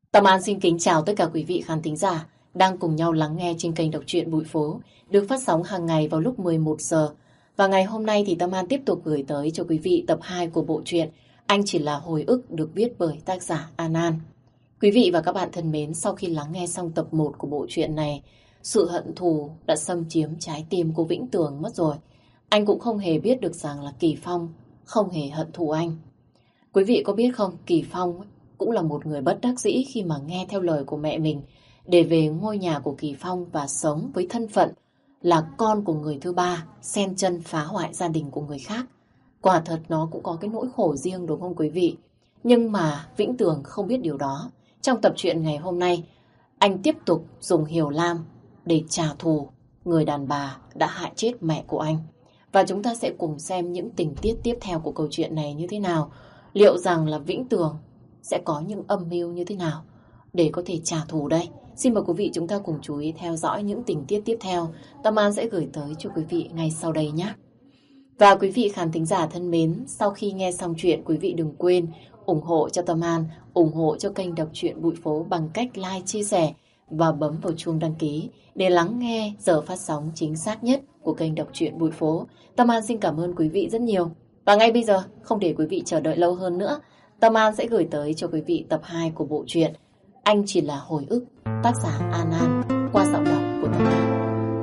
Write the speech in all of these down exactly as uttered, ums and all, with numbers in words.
Tâm An xin kính chào tất cả quý vị khán thính giả đang cùng nhau lắng nghe trên kênh đọc truyện Bụi Phố, được phát sóng hàng ngày vào lúc mười một giờ. Và ngày hôm nay thì Tâm An tiếp tục gửi tới cho quý vị tập hai của bộ truyện Anh Chỉ Là Hồi Ức, được viết bởi tác giả An An. Quý vị và các bạn thân mến, sau khi lắng nghe xong tập một của bộ truyện này, sự hận thù đã xâm chiếm trái tim của Vĩnh Tường mất rồi. Anh cũng không hề biết được rằng là Kỳ Phong không hề hận thù anh. Quý vị có biết không, Kỳ Phong cũng là một người bất đắc dĩ khi mà nghe theo lời của mẹ mình để về ngôi nhà của Kỳ Phong và sống với thân phận là con của người thứ ba, xen chân phá hoại gia đình của người khác. Quả thật nó cũng có cái nỗi khổ riêng, đúng không quý vị? Nhưng mà Vĩnh Tường không biết điều đó. Trong tập truyện ngày hôm nay, anh tiếp tục dùng Hiểu Lam để trả thù người đàn bà đã hại chết mẹ của anh. Và chúng ta sẽ cùng xem những tình tiết tiếp theo của câu chuyện này như thế nào. Liệu rằng là Vĩnh Tường sẽ có những âm mưu như thế nào để có thể trả thù đây? Xin mời quý vị chúng ta cùng chú ý theo dõi những tình tiết tiếp theo Tâm An sẽ gửi tới cho quý vị ngay sau đây nhé. Và quý vị khán thính giả thân mến, sau khi nghe xong chuyện, quý vị đừng quên ủng hộ cho Tâm An, ủng hộ cho kênh đọc truyện Bụi Phố bằng cách like, chia sẻ và bấm vào chuông đăng ký để lắng nghe giờ phát sóng chính xác nhất của kênh đọc truyện Bụi Phố. Tâm An xin cảm ơn quý vị rất nhiều. Và ngay bây giờ, không để quý vị chờ đợi lâu hơn nữa, Tâm An sẽ gửi tới cho quý vị tập hai của bộ truyện Anh Chỉ Là Hồi Ức, tác giả An An, qua giọng đọc của Tâm An.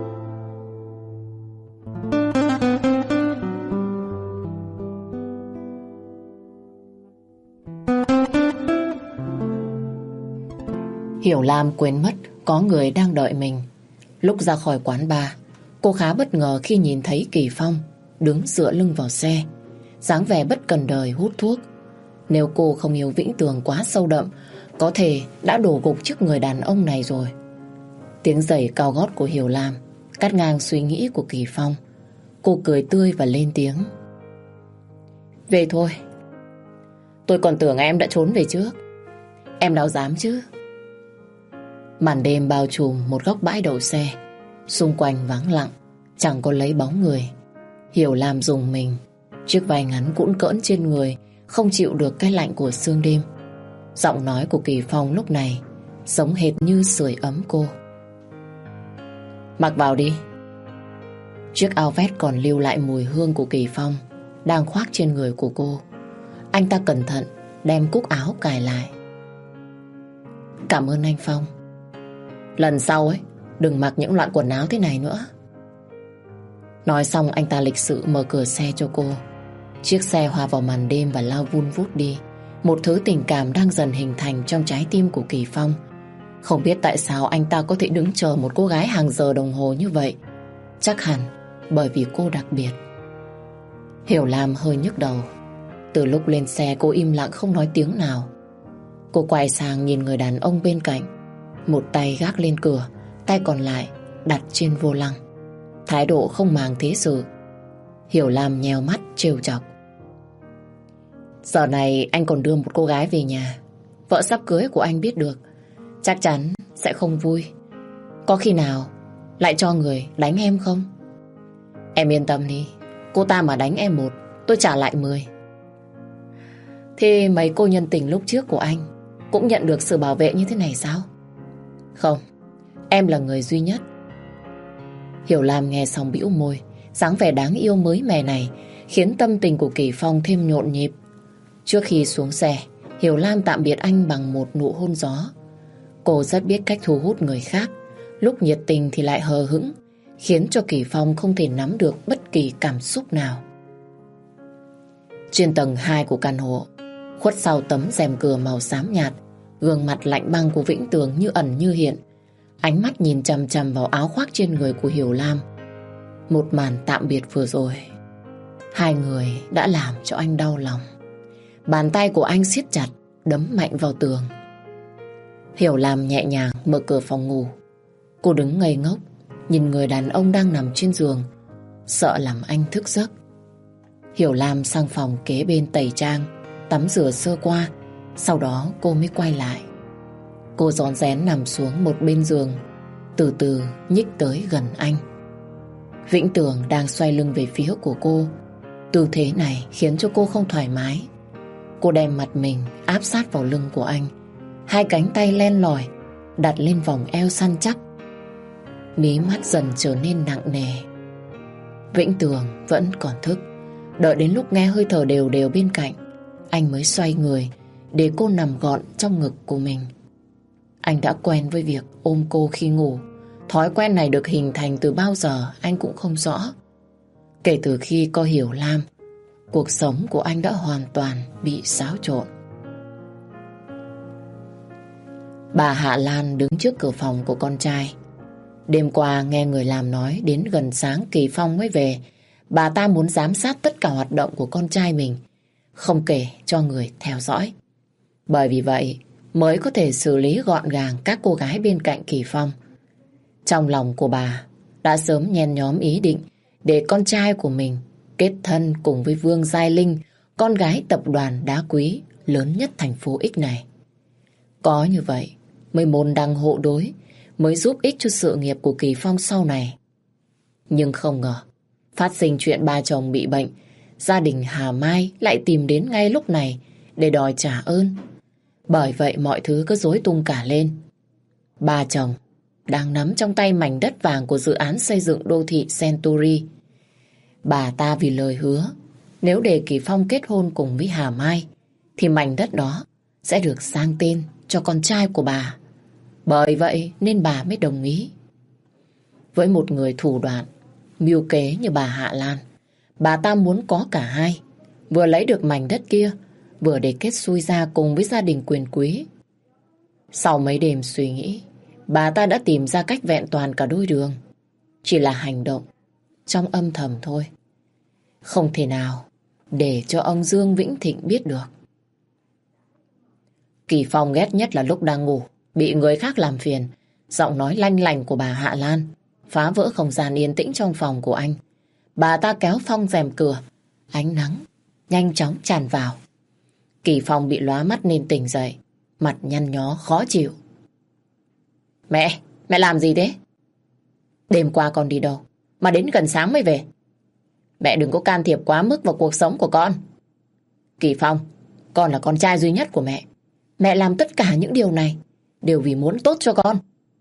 Hiểu Lam quên mất có người đang đợi mình. Lúc ra khỏi quán bar, cô khá bất ngờ khi nhìn thấy Kỳ Phong đứng dựa lưng vào xe, dáng vẻ bất cần đời hút thuốc. Nếu cô không yêu Vĩnh Tường quá sâu đậm, có thể đã đổ gục trước người đàn ông này rồi. Tiếng giày cao gót của Hiểu Lam cắt ngang suy nghĩ của Kỳ Phong. Cô cười tươi và lên tiếng: "Về thôi. Tôi còn tưởng em đã trốn về trước. Em đâu dám chứ." Màn đêm bao trùm một góc bãi đậu xe. Xung quanh vắng lặng, chẳng có lấy bóng người. Hiểu Lam rùng mình. Chiếc váy ngắn cũn cỡn trên người không chịu được cái lạnh của sương đêm. Giọng nói của Kỳ Phong lúc này giống hệt như sưởi ấm cô. "Mặc vào đi." Chiếc áo vest còn lưu lại mùi hương của Kỳ Phong đang khoác trên người của cô. Anh ta cẩn thận đem cúc áo cài lại. "Cảm ơn anh Phong. Lần sau ấy, đừng mặc những loại quần áo thế này nữa." Nói xong anh ta lịch sự mở cửa xe cho cô. Chiếc xe hòa vào màn đêm và lao vun vút đi. Một thứ tình cảm đang dần hình thành trong trái tim của Kỳ Phong. Không biết tại sao anh ta có thể đứng chờ một cô gái hàng giờ đồng hồ như vậy. Chắc hẳn bởi vì cô đặc biệt. Hiểu Lam hơi nhức đầu. Từ lúc lên xe cô im lặng không nói tiếng nào. Cô quay sang nhìn người đàn ông bên cạnh. Một tay gác lên cửa, tay còn lại đặt trên vô lăng. Thái độ không màng thế sự. Hiểu Lam nheo mắt trêu chọc: "Giờ này anh còn đưa một cô gái về nhà. Vợ sắp cưới của anh biết được, chắc chắn sẽ không vui. Có khi nào lại cho người đánh em không?" "Em yên tâm đi, cô ta mà đánh em một, tôi trả lại mười." "Thế mấy cô nhân tình lúc trước của anh cũng nhận được sự bảo vệ như thế này sao?" "Không, em là người duy nhất." Hiểu Lam nghe xong bĩu môi. Dáng vẻ đáng yêu mới mẻ này khiến tâm tình của Kỳ Phong thêm nhộn nhịp. Trước khi xuống xe, Hiểu Lam tạm biệt anh bằng một nụ hôn gió. Cô rất biết cách thu hút người khác, lúc nhiệt tình thì lại hờ hững, khiến cho Kỳ Phong không thể nắm được bất kỳ cảm xúc nào. Trên tầng hai của căn hộ, khuất sau tấm rèm cửa màu xám nhạt, gương mặt lạnh băng của Vĩnh Tường như ẩn như hiện. Ánh mắt nhìn chằm chằm vào áo khoác trên người của Hiểu Lam. Một màn tạm biệt vừa rồi, hai người đã làm cho anh đau lòng. Bàn tay của anh siết chặt, đấm mạnh vào tường. Hiểu Lam nhẹ nhàng mở cửa phòng ngủ. Cô đứng ngây ngốc, nhìn người đàn ông đang nằm trên giường, sợ làm anh thức giấc. Hiểu Lam sang phòng kế bên tẩy trang, tắm rửa sơ qua. Sau đó cô mới quay lại. Cô rón rén nằm xuống một bên giường, từ từ nhích tới gần anh. Vĩnh Tường đang xoay lưng về phía của cô. Tư thế này khiến cho cô không thoải mái. Cô đem mặt mình áp sát vào lưng của anh, hai cánh tay len lỏi đặt lên vòng eo săn chắc. Mí mắt dần trở nên nặng nề. Vĩnh Tường vẫn còn thức. Đợi đến lúc nghe hơi thở đều đều bên cạnh, anh mới xoay người để cô nằm gọn trong ngực của mình. Anh đã quen với việc ôm cô khi ngủ. Thói quen này được hình thành từ bao giờ anh cũng không rõ. Kể từ khi có Hiểu Lam, cuộc sống của anh đã hoàn toàn bị xáo trộn. Bà Hạ Lan đứng trước cửa phòng của con trai. Đêm qua nghe người làm nói đến gần sáng Kỳ Phong mới về. Bà ta muốn giám sát tất cả hoạt động của con trai mình, không kể cho người theo dõi. Bởi vì vậy mới có thể xử lý gọn gàng các cô gái bên cạnh Kỳ Phong. Trong lòng của bà đã sớm nhen nhóm ý định để con trai của mình kết thân cùng với Vương Giai Linh, con gái tập đoàn đá quý lớn nhất thành phố X này. Có như vậy mới môn đăng hộ đối, mới giúp ích cho sự nghiệp của Kỳ Phong sau này. Nhưng không ngờ phát sinh chuyện ba chồng bị bệnh, gia đình Hà Mai lại tìm đến ngay lúc này để đòi trả ơn. Bởi vậy mọi thứ cứ rối tung cả lên. Ba chồng đang nắm trong tay mảnh đất vàng của dự án xây dựng đô thị Century. Bà ta vì lời hứa, nếu để Kỳ Phong kết hôn cùng với Hà Mai, thì mảnh đất đó sẽ được sang tên cho con trai của bà. Bởi vậy nên bà mới đồng ý. Với một người thủ đoạn, mưu kế như bà Hạ Lan, bà ta muốn có cả hai, vừa lấy được mảnh đất kia, vừa để kết xuôi ra cùng với gia đình quyền quý. Sau mấy đêm suy nghĩ, bà ta đã tìm ra cách vẹn toàn cả đôi đường. Chỉ là hành động trong âm thầm thôi. Không thể nào để cho ông Dương Vĩnh Thịnh biết được. Kỳ Phong ghét nhất là lúc đang ngủ, bị người khác làm phiền. Giọng nói lanh lành của bà Hạ Lan phá vỡ không gian yên tĩnh trong phòng của anh. Bà ta kéo Phong rèm cửa, ánh nắng nhanh chóng tràn vào. Kỳ Phong bị lóa mắt nên tỉnh dậy, mặt nhăn nhó khó chịu. Mẹ, mẹ làm gì thế? Đêm qua con đi đâu mà đến gần sáng mới về? Mẹ đừng có can thiệp quá mức vào cuộc sống của con. Kỳ Phong, con là con trai duy nhất của mẹ. Mẹ làm tất cả những điều này đều vì muốn tốt cho con.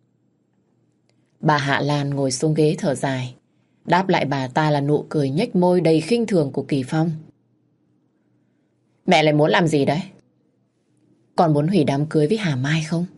Bà Hạ Lan ngồi xuống ghế thở dài. Đáp lại bà ta là nụ cười nhếch môi đầy khinh thường của Kỳ Phong. Mẹ lại muốn làm gì đấy? Con muốn hủy đám cưới với Hà Mai không?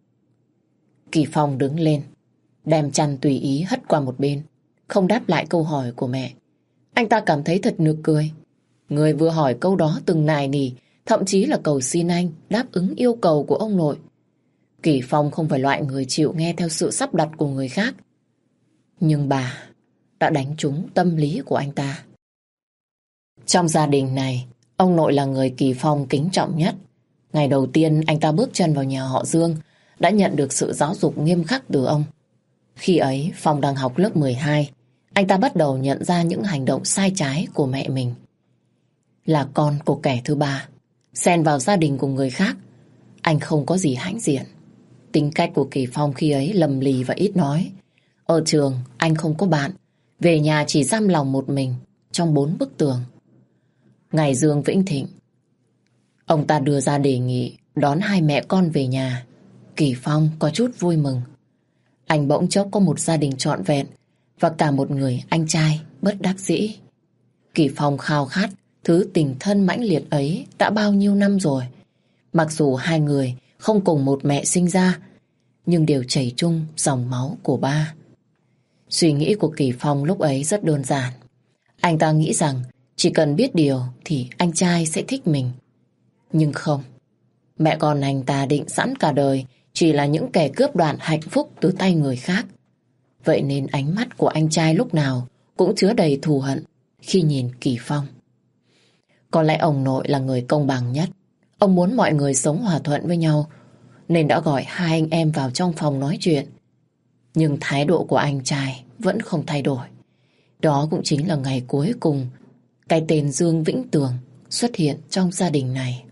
Kỳ Phong đứng lên, đem chăn tùy ý hất qua một bên, không đáp lại câu hỏi của mẹ. Anh ta cảm thấy thật nực cười. Người vừa hỏi câu đó từng nài nỉ, thậm chí là cầu xin anh đáp ứng yêu cầu của ông nội. Kỳ Phong không phải loại người chịu nghe theo sự sắp đặt của người khác. Nhưng bà đã đánh trúng tâm lý của anh ta. Trong gia đình này, ông nội là người Kỳ Phong kính trọng nhất. Ngày đầu tiên anh ta bước chân vào nhà họ Dương, đã nhận được sự giáo dục nghiêm khắc từ ông. Khi ấy, Phong đang học lớp mười hai, anh ta bắt đầu nhận ra những hành động sai trái của mẹ mình. Là con của kẻ thứ ba, xen vào gia đình của người khác, anh không có gì hãnh diện. Tính cách của Kỳ Phong khi ấy lầm lì và ít nói. Ở trường, anh không có bạn, về nhà chỉ giam lòng một mình trong bốn bức tường. Ngày Dương Vĩnh Thịnh, ông ta đưa ra đề nghị đón hai mẹ con về nhà. Kỳ Phong có chút vui mừng. Anh bỗng chốc có một gia đình trọn vẹn và cả một người anh trai bất đắc dĩ. Kỳ Phong khao khát thứ tình thân mãnh liệt ấy đã bao nhiêu năm rồi. Mặc dù hai người không cùng một mẹ sinh ra, nhưng đều chảy chung dòng máu của ba. Suy nghĩ của Kỳ Phong lúc ấy rất đơn giản. Anh ta nghĩ rằng chỉ cần biết điều thì anh trai sẽ thích mình. Nhưng không, mẹ con anh ta định sẵn cả đời chỉ là những kẻ cướp đoạt hạnh phúc từ tay người khác. Vậy nên ánh mắt của anh trai lúc nào cũng chứa đầy thù hận khi nhìn Kỳ Phong. Có lẽ ông nội là người công bằng nhất. Ông muốn mọi người sống hòa thuận với nhau, nên đã gọi hai anh em vào trong phòng nói chuyện. Nhưng thái độ của anh trai vẫn không thay đổi. Đó cũng chính là ngày cuối cùng cái tên Dương Vĩnh Tường xuất hiện trong gia đình này.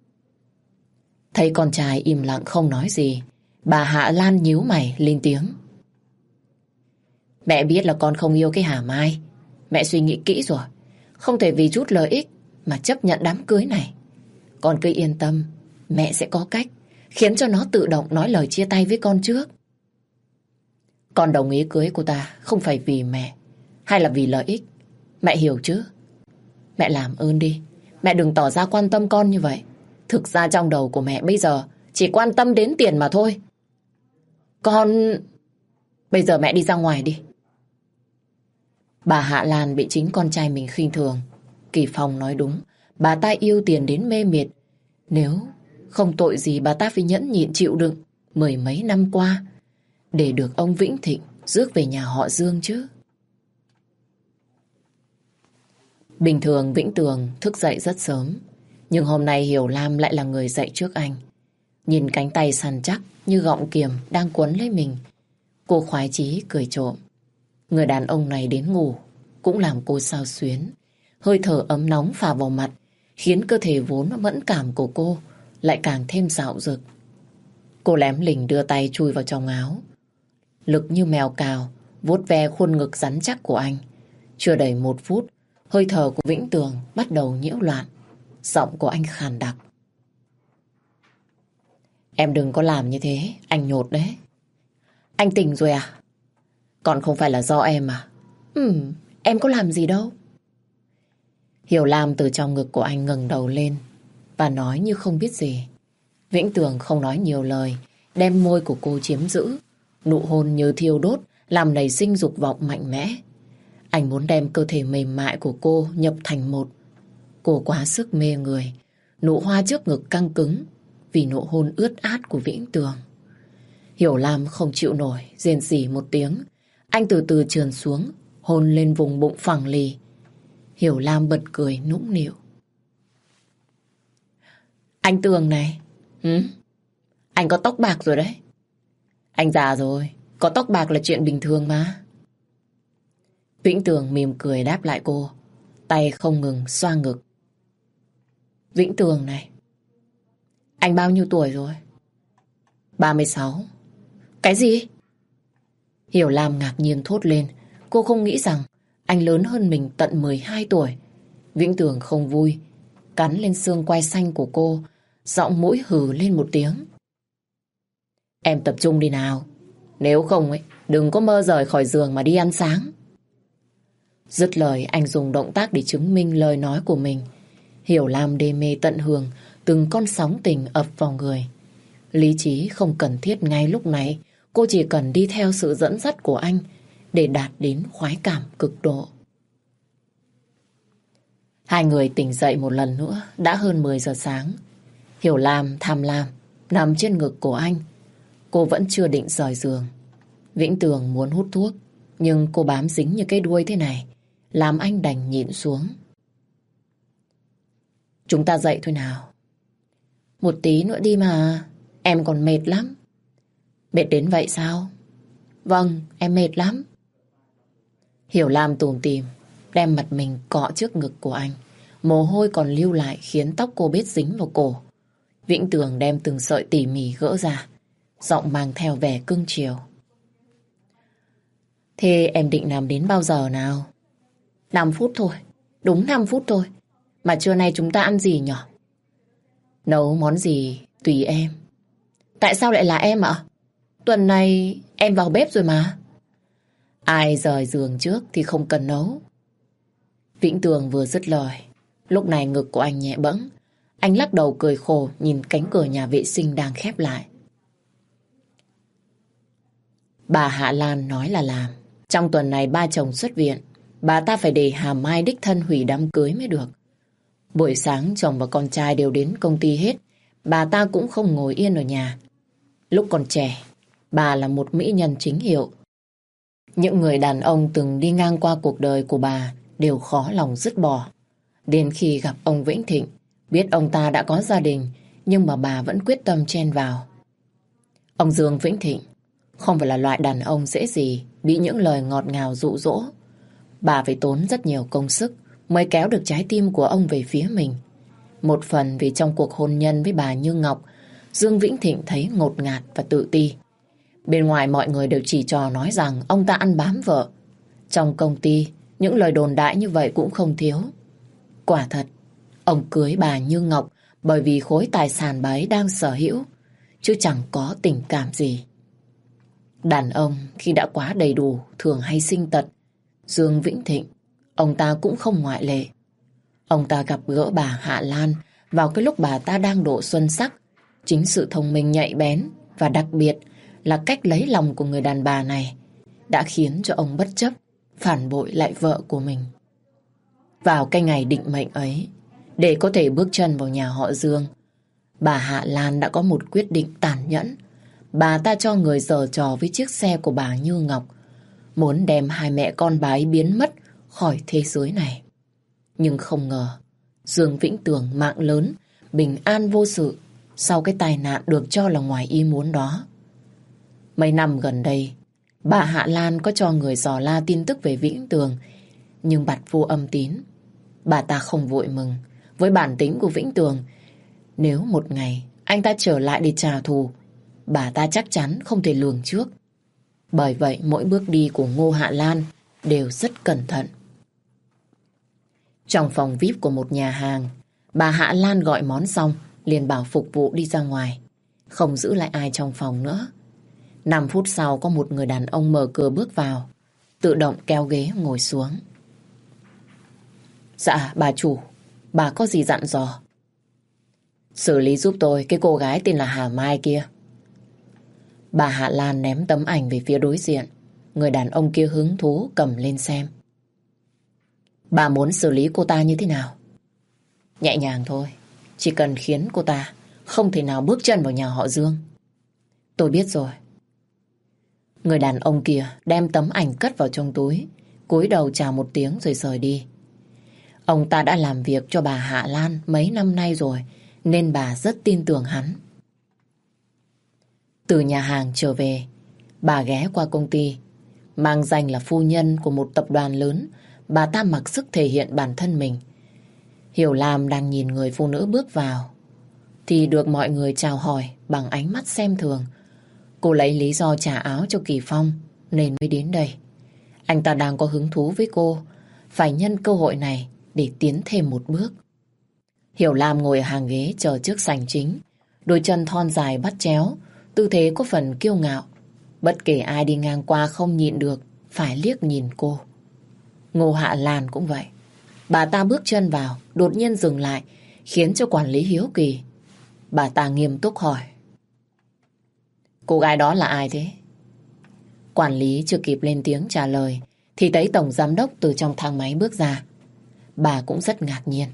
Thấy con trai im lặng không nói gì, bà Hạ Lan nhíu mày lên tiếng. Mẹ biết là con không yêu cái Hà Mai. Mẹ suy nghĩ kỹ rồi. Không thể vì chút lợi ích mà chấp nhận đám cưới này. Con cứ yên tâm, mẹ sẽ có cách khiến cho nó tự động nói lời chia tay với con trước. Con đồng ý cưới cô ta không phải vì mẹ hay là vì lợi ích. Mẹ hiểu chứ? Mẹ làm ơn đi, mẹ đừng tỏ ra quan tâm con như vậy. Thực ra trong đầu của mẹ bây giờ chỉ quan tâm đến tiền mà thôi. Con... Bây giờ mẹ đi ra ngoài đi. Bà Hạ Lan bị chính con trai mình khinh thường. Kỳ Phong nói đúng, bà ta yêu tiền đến mê miệt. Nếu không tội gì bà ta phải nhẫn nhịn chịu đựng mười mấy năm qua để được ông Vĩnh Thịnh rước về nhà họ Dương chứ. Bình thường Vĩnh Tường thức dậy rất sớm, nhưng hôm nay Hiểu Lam lại là người dậy trước anh. Nhìn cánh tay săn chắc như gọng kiềm đang quấn lấy mình, cô khoái chí cười trộm. Người đàn ông này đến ngủ cũng làm cô xao xuyến. Hơi thở ấm nóng phả vào mặt khiến cơ thể vốn mẫn cảm của cô lại càng thêm dạo dực. Cô lém lỉnh đưa tay chui vào trong áo, lực như mèo cào vuốt ve khuôn ngực rắn chắc của anh. Chưa đầy một phút, hơi thở của Vĩnh Tường bắt đầu nhiễu loạn. Giọng của anh khàn đặc. Em đừng có làm như thế, anh nhột đấy. Anh tỉnh rồi à? Còn không phải là do em à? Ừ, em có làm gì đâu. Hiểu Lam từ trong ngực của anh ngẩng đầu lên và nói như không biết gì. Vĩnh Tường không nói nhiều lời, đem môi của cô chiếm giữ. Nụ hôn như thiêu đốt, làm nảy sinh dục vọng mạnh mẽ. Anh muốn đem cơ thể mềm mại của cô nhập thành một. Cô quá sức mê người, nụ hoa trước ngực căng cứng vì nụ hôn ướt át của Vĩnh Tường. Hiểu Lam không chịu nổi, rên rỉ một tiếng. Anh từ từ trườn xuống, hôn lên vùng bụng phẳng lì. Hiểu Lam bật cười nũng nịu. Anh Tường này, hứ? Anh có tóc bạc rồi đấy. Anh già rồi, có tóc bạc là chuyện bình thường mà. Vĩnh Tường mỉm cười đáp lại cô, tay không ngừng xoa ngực. Vĩnh Tường này, anh bao nhiêu tuổi rồi? ba mươi sáu. Cái gì? Hiểu Lam ngạc nhiên thốt lên. Cô không nghĩ rằng anh lớn hơn mình tận mười hai tuổi. Vĩnh Tường không vui, cắn lên xương quai xanh của cô, giọng mũi hừ lên một tiếng. Em tập trung đi nào. Nếu không ấy, đừng có mơ rời khỏi giường mà đi ăn sáng. Dứt lời anh dùng động tác để chứng minh lời nói của mình. Hiểu Lam đê mê tận hưởng từng con sóng tình ập vào người. Lý trí không cần thiết ngay lúc này. Cô chỉ cần đi theo sự dẫn dắt của anh để đạt đến khoái cảm cực độ. Hai người tỉnh dậy một lần nữa, đã hơn mười giờ sáng. Hiểu Lam tham lam nằm trên ngực của anh. Cô vẫn chưa định rời giường. Vĩnh Tường muốn hút thuốc, nhưng cô bám dính như cái đuôi thế này, làm anh đành nhịn xuống. Chúng ta dậy thôi nào. Một tí nữa đi mà, em còn mệt lắm. Mệt đến vậy sao? Vâng, em mệt lắm. Hiểu Lam tủm tỉm đem mặt mình cọ trước ngực của anh. Mồ hôi còn lưu lại khiến tóc cô bết dính vào cổ. Vĩnh Tường đem từng sợi tỉ mỉ gỡ ra, giọng mang theo vẻ cưng chiều. Thế em định nằm đến bao giờ nào? năm phút thôi, đúng năm phút thôi. Mà trưa nay chúng ta ăn gì nhỉ? Nấu món gì tùy em. Tại sao lại là em ạ? Tuần này em vào bếp rồi mà. Ai rời giường trước thì không cần nấu. Vĩnh Tường vừa dứt lời, lúc này ngực của anh nhẹ bẫng. Anh lắc đầu cười khổ nhìn cánh cửa nhà vệ sinh đang khép lại. Bà Hạ Lan nói là làm. Trong tuần này ba chồng xuất viện, bà ta phải để Hà Mai đích thân hủy đám cưới mới được. Buổi sáng chồng và con trai đều đến công ty hết, bà ta cũng không ngồi yên ở nhà. Lúc còn trẻ, bà là một mỹ nhân chính hiệu. Những người đàn ông từng đi ngang qua cuộc đời của bà đều khó lòng dứt bỏ. Đến khi gặp ông Vĩnh Thịnh, biết ông ta đã có gia đình, nhưng mà bà vẫn quyết tâm chen vào. Ông Dương Vĩnh Thịnh không phải là loại đàn ông dễ gì bị những lời ngọt ngào dụ dỗ. Bà phải tốn rất nhiều công sức mới kéo được trái tim của ông về phía mình. Một phần vì trong cuộc hôn nhân với bà Như Ngọc, Dương Vĩnh Thịnh thấy ngột ngạt và tự ti. Bên ngoài mọi người đều chỉ trò nói rằng ông ta ăn bám vợ. Trong công ty, những lời đồn đại như vậy cũng không thiếu. Quả thật, ông cưới bà Như Ngọc bởi vì khối tài sản bà ấy đang sở hữu. chứ chẳng có tình cảm gì. Đàn ông khi đã quá đầy đủ thường hay sinh tật. Dương Vĩnh Thịnh, ông ta cũng không ngoại lệ. Ông ta gặp gỡ bà Hạ Lan vào cái lúc bà ta đang độ xuân sắc. Chính sự thông minh nhạy bén và đặc biệt là cách lấy lòng của người đàn bà này đã khiến cho ông bất chấp phản bội lại vợ của mình. Vào cái ngày định mệnh ấy, để có thể bước chân vào nhà họ Dương, bà Hạ Lan đã có một quyết định tàn nhẫn. Bà ta cho người giở trò với chiếc xe của bà Như Ngọc, muốn đem hai mẹ con bà ấy biến mất khỏi thế giới này. Nhưng không ngờ, Dương Vĩnh Tường mạng lớn, bình an vô sự sau cái tai nạn được cho là ngoài ý muốn đó. Mấy năm gần đây, bà Hạ Lan có cho người dò la tin tức về Vĩnh Tường, nhưng bặt vô âm tín. Bà ta không vội mừng. Với bản tính của Vĩnh Tường, nếu một ngày anh ta trở lại để trả thù, bà ta chắc chắn không thể lường trước. Bởi vậy mỗi bước đi của Ngô Hạ Lan đều rất cẩn thận. Trong phòng vi ai pi của một nhà hàng, bà Hạ Lan gọi món xong liền bảo phục vụ đi ra ngoài, không giữ lại ai trong phòng nữa. Năm phút sau có một người đàn ông mở cửa bước vào, tự động kéo ghế ngồi xuống. Dạ bà chủ, bà có gì dặn dò? Xử lý giúp tôi cái cô gái tên là Hà Mai kia. Bà Hạ Lan ném tấm ảnh về phía đối diện. Người đàn ông kia hứng thú cầm lên xem. Bà muốn xử lý cô ta như thế nào? Nhẹ nhàng thôi, chỉ cần khiến cô ta không thể nào bước chân vào nhà họ Dương. Tôi biết rồi. Người đàn ông kia đem tấm ảnh cất vào trong túi, cúi đầu chào một tiếng rồi rời đi. Ông ta đã làm việc cho bà Hạ Lan mấy năm nay rồi, nên bà rất tin tưởng hắn. Từ nhà hàng trở về, bà ghé qua công ty. Mang danh là phu nhân của một tập đoàn lớn, bà ta mặc sức thể hiện bản thân mình. Hiểu Lam đang nhìn người phụ nữ bước vào, thì được mọi người chào hỏi bằng ánh mắt xem thường. Cô lấy lý do trả áo cho Kỳ Phong nên mới đến đây. Anh ta đang có hứng thú với cô, phải nhân cơ hội này để tiến thêm một bước. Hiểu Lam ngồi ở hàng ghế chờ trước sảnh chính, đôi chân thon dài bắt chéo, tư thế có phần kiêu ngạo. Bất kể ai đi ngang qua không nhịn được phải liếc nhìn cô. Ngô Hạ Lan cũng vậy. Bà ta bước chân vào, đột nhiên dừng lại, khiến cho quản lý hiếu kỳ. Bà ta nghiêm túc hỏi. Cô gái đó là ai thế? Quản lý chưa kịp lên tiếng trả lời, thì thấy tổng giám đốc từ trong thang máy bước ra. Bà cũng rất ngạc nhiên.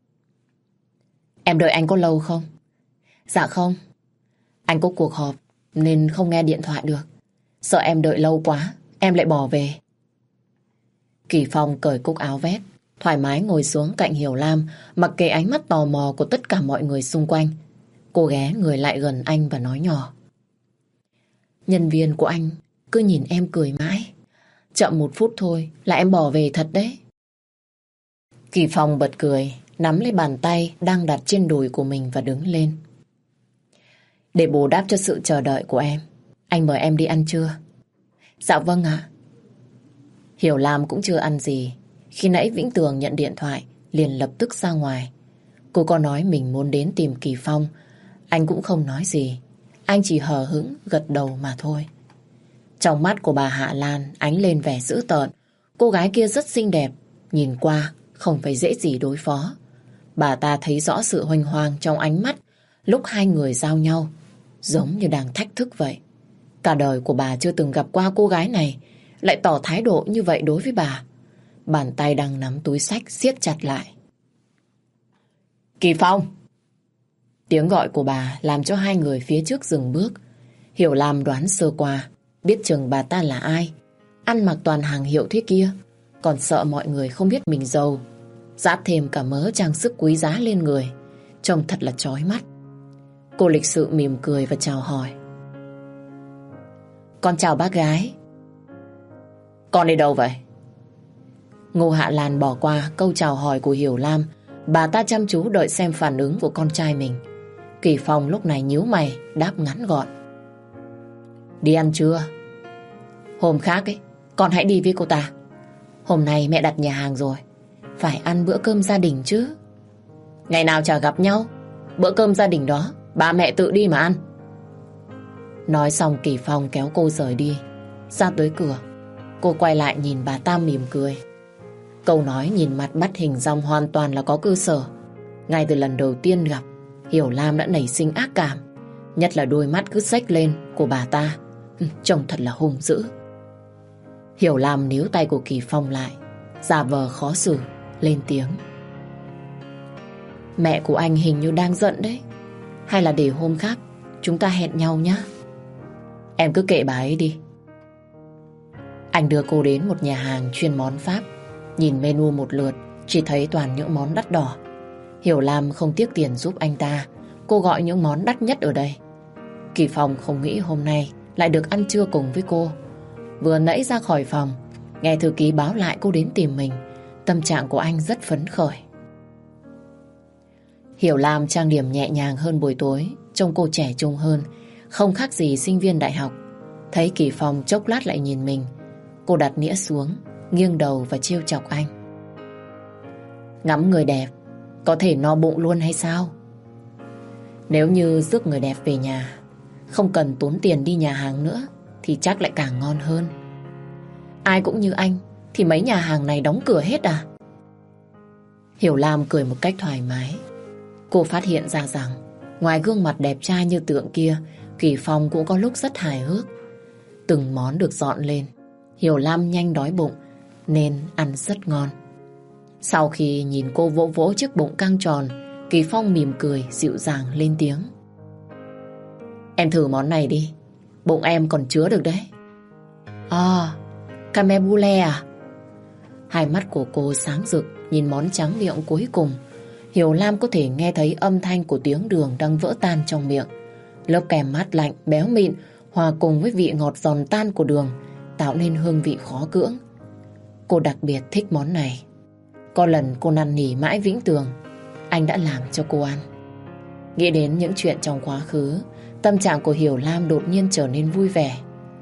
Em đợi anh có lâu không? Dạ không. Anh có cuộc họp nên không nghe điện thoại được. Sợ em đợi lâu quá, em lại bỏ về. Kỳ Phong cởi cúc áo vest, thoải mái ngồi xuống cạnh Hiểu Lam, mặc kệ ánh mắt tò mò của tất cả mọi người xung quanh. Cô ghé người lại gần anh và nói nhỏ. Nhân viên của anh cứ nhìn em cười mãi. Chậm một phút thôi là em bỏ về thật đấy. Kỳ Phong bật cười, nắm lấy bàn tay đang đặt trên đùi của mình và đứng lên. Để bù đắp cho sự chờ đợi của em, anh mời em đi ăn trưa. Dạ vâng ạ. Hiểu Lam cũng chưa ăn gì. Khi nãy Vĩnh Tường nhận điện thoại, liền lập tức ra ngoài. Cô có nói mình muốn đến tìm Kỳ Phong, anh cũng không nói gì. Anh chỉ hờ hững gật đầu mà thôi. Trong mắt của bà Hạ Lan ánh lên vẻ dữ tợn. Cô gái kia rất xinh đẹp, nhìn qua không phải dễ gì đối phó. Bà ta thấy rõ sự huênh hoang trong ánh mắt lúc hai người giao nhau, giống như đang thách thức vậy. Cả đời của bà chưa từng gặp qua cô gái này lại tỏ thái độ như vậy đối với bà. Bàn tay đang nắm túi xách siết chặt lại. Kỳ Phong! Tiếng gọi của bà làm cho hai người phía trước dừng bước. Hiểu Lam đoán sơ qua, biết chừng bà ta là ai. Ăn mặc toàn hàng hiệu thế kia, còn sợ mọi người không biết mình giàu, dát thêm cả mớ trang sức quý giá lên người, trông thật là chói mắt. Cô lịch sự mỉm cười và chào hỏi. Con chào bác gái. Con đi đâu vậy? Ngô Hạ Lan bỏ qua câu chào hỏi của Hiểu Lam. Bà ta chăm chú đợi xem phản ứng của con trai mình. Kỳ Phong lúc này nhíu mày đáp ngắn gọn. Đi ăn trưa. Hôm khác ấy, con hãy đi với cô ta. Hôm nay mẹ đặt nhà hàng rồi, phải ăn bữa cơm gia đình chứ. Ngày nào chả gặp nhau, bữa cơm gia đình đó ba mẹ tự đi mà ăn. Nói xong Kỳ Phong kéo cô rời đi. Ra tới cửa, cô quay lại nhìn bà ta mỉm cười. Câu nói nhìn mặt bắt hình dong hoàn toàn là có cơ sở. Ngay từ lần đầu tiên gặp, Hiểu Lam đã nảy sinh ác cảm. Nhất là đôi mắt cứ xếch lên của bà ta, trông thật là hung dữ. Hiểu Lam níu tay của Kỳ Phong lại, giả vờ khó xử, lên tiếng. Mẹ của anh hình như đang giận đấy. Hay là để hôm khác chúng ta hẹn nhau nhé. Em cứ kệ bà ấy đi. Anh đưa cô đến một nhà hàng chuyên món Pháp. Nhìn menu một lượt, chỉ thấy toàn những món đắt đỏ. Hiểu Lam không tiếc tiền giúp anh ta. Cô gọi những món đắt nhất ở đây. Kỳ Phong không nghĩ hôm nay lại được ăn trưa cùng với cô. Vừa nãy ra khỏi phòng, nghe thư ký báo lại cô đến tìm mình. Tâm trạng của anh rất phấn khởi. Hiểu Lam trang điểm nhẹ nhàng hơn buổi tối, trông cô trẻ trung hơn, không khác gì sinh viên đại học. Thấy Kỳ Phong chốc lát lại nhìn mình, cô đặt nĩa xuống, nghiêng đầu và trêu chọc anh. Ngắm người đẹp, có thể no bụng luôn hay sao? Nếu như rước người đẹp về nhà, không cần tốn tiền đi nhà hàng nữa, thì chắc lại càng ngon hơn. Ai cũng như anh, thì mấy nhà hàng này đóng cửa hết à? Hiểu Lam cười một cách thoải mái. Cô phát hiện ra rằng, ngoài gương mặt đẹp trai như tượng kia, Kỳ Phong cũng có lúc rất hài hước. Từng món được dọn lên, Hiểu Lam nhanh đói bụng, nên ăn rất ngon. Sau khi nhìn cô vỗ vỗ chiếc bụng căng tròn, Kỳ Phong mỉm cười, dịu dàng lên tiếng. Em thử món này đi, bụng em còn chứa được đấy. À, Came Bule à? Hai mắt của cô sáng rực nhìn món tráng miệng cuối cùng. Hiểu Lam có thể nghe thấy âm thanh của tiếng đường đang vỡ tan trong miệng. Lớp kem mát lạnh, béo mịn hòa cùng với vị ngọt giòn tan của đường tạo nên hương vị khó cưỡng. Cô đặc biệt thích món này. Có lần cô năn nỉ mãi Vĩnh Tường, anh đã làm cho cô ăn. Nghĩ đến những chuyện trong quá khứ, tâm trạng của Hiểu Lam đột nhiên trở nên vui vẻ.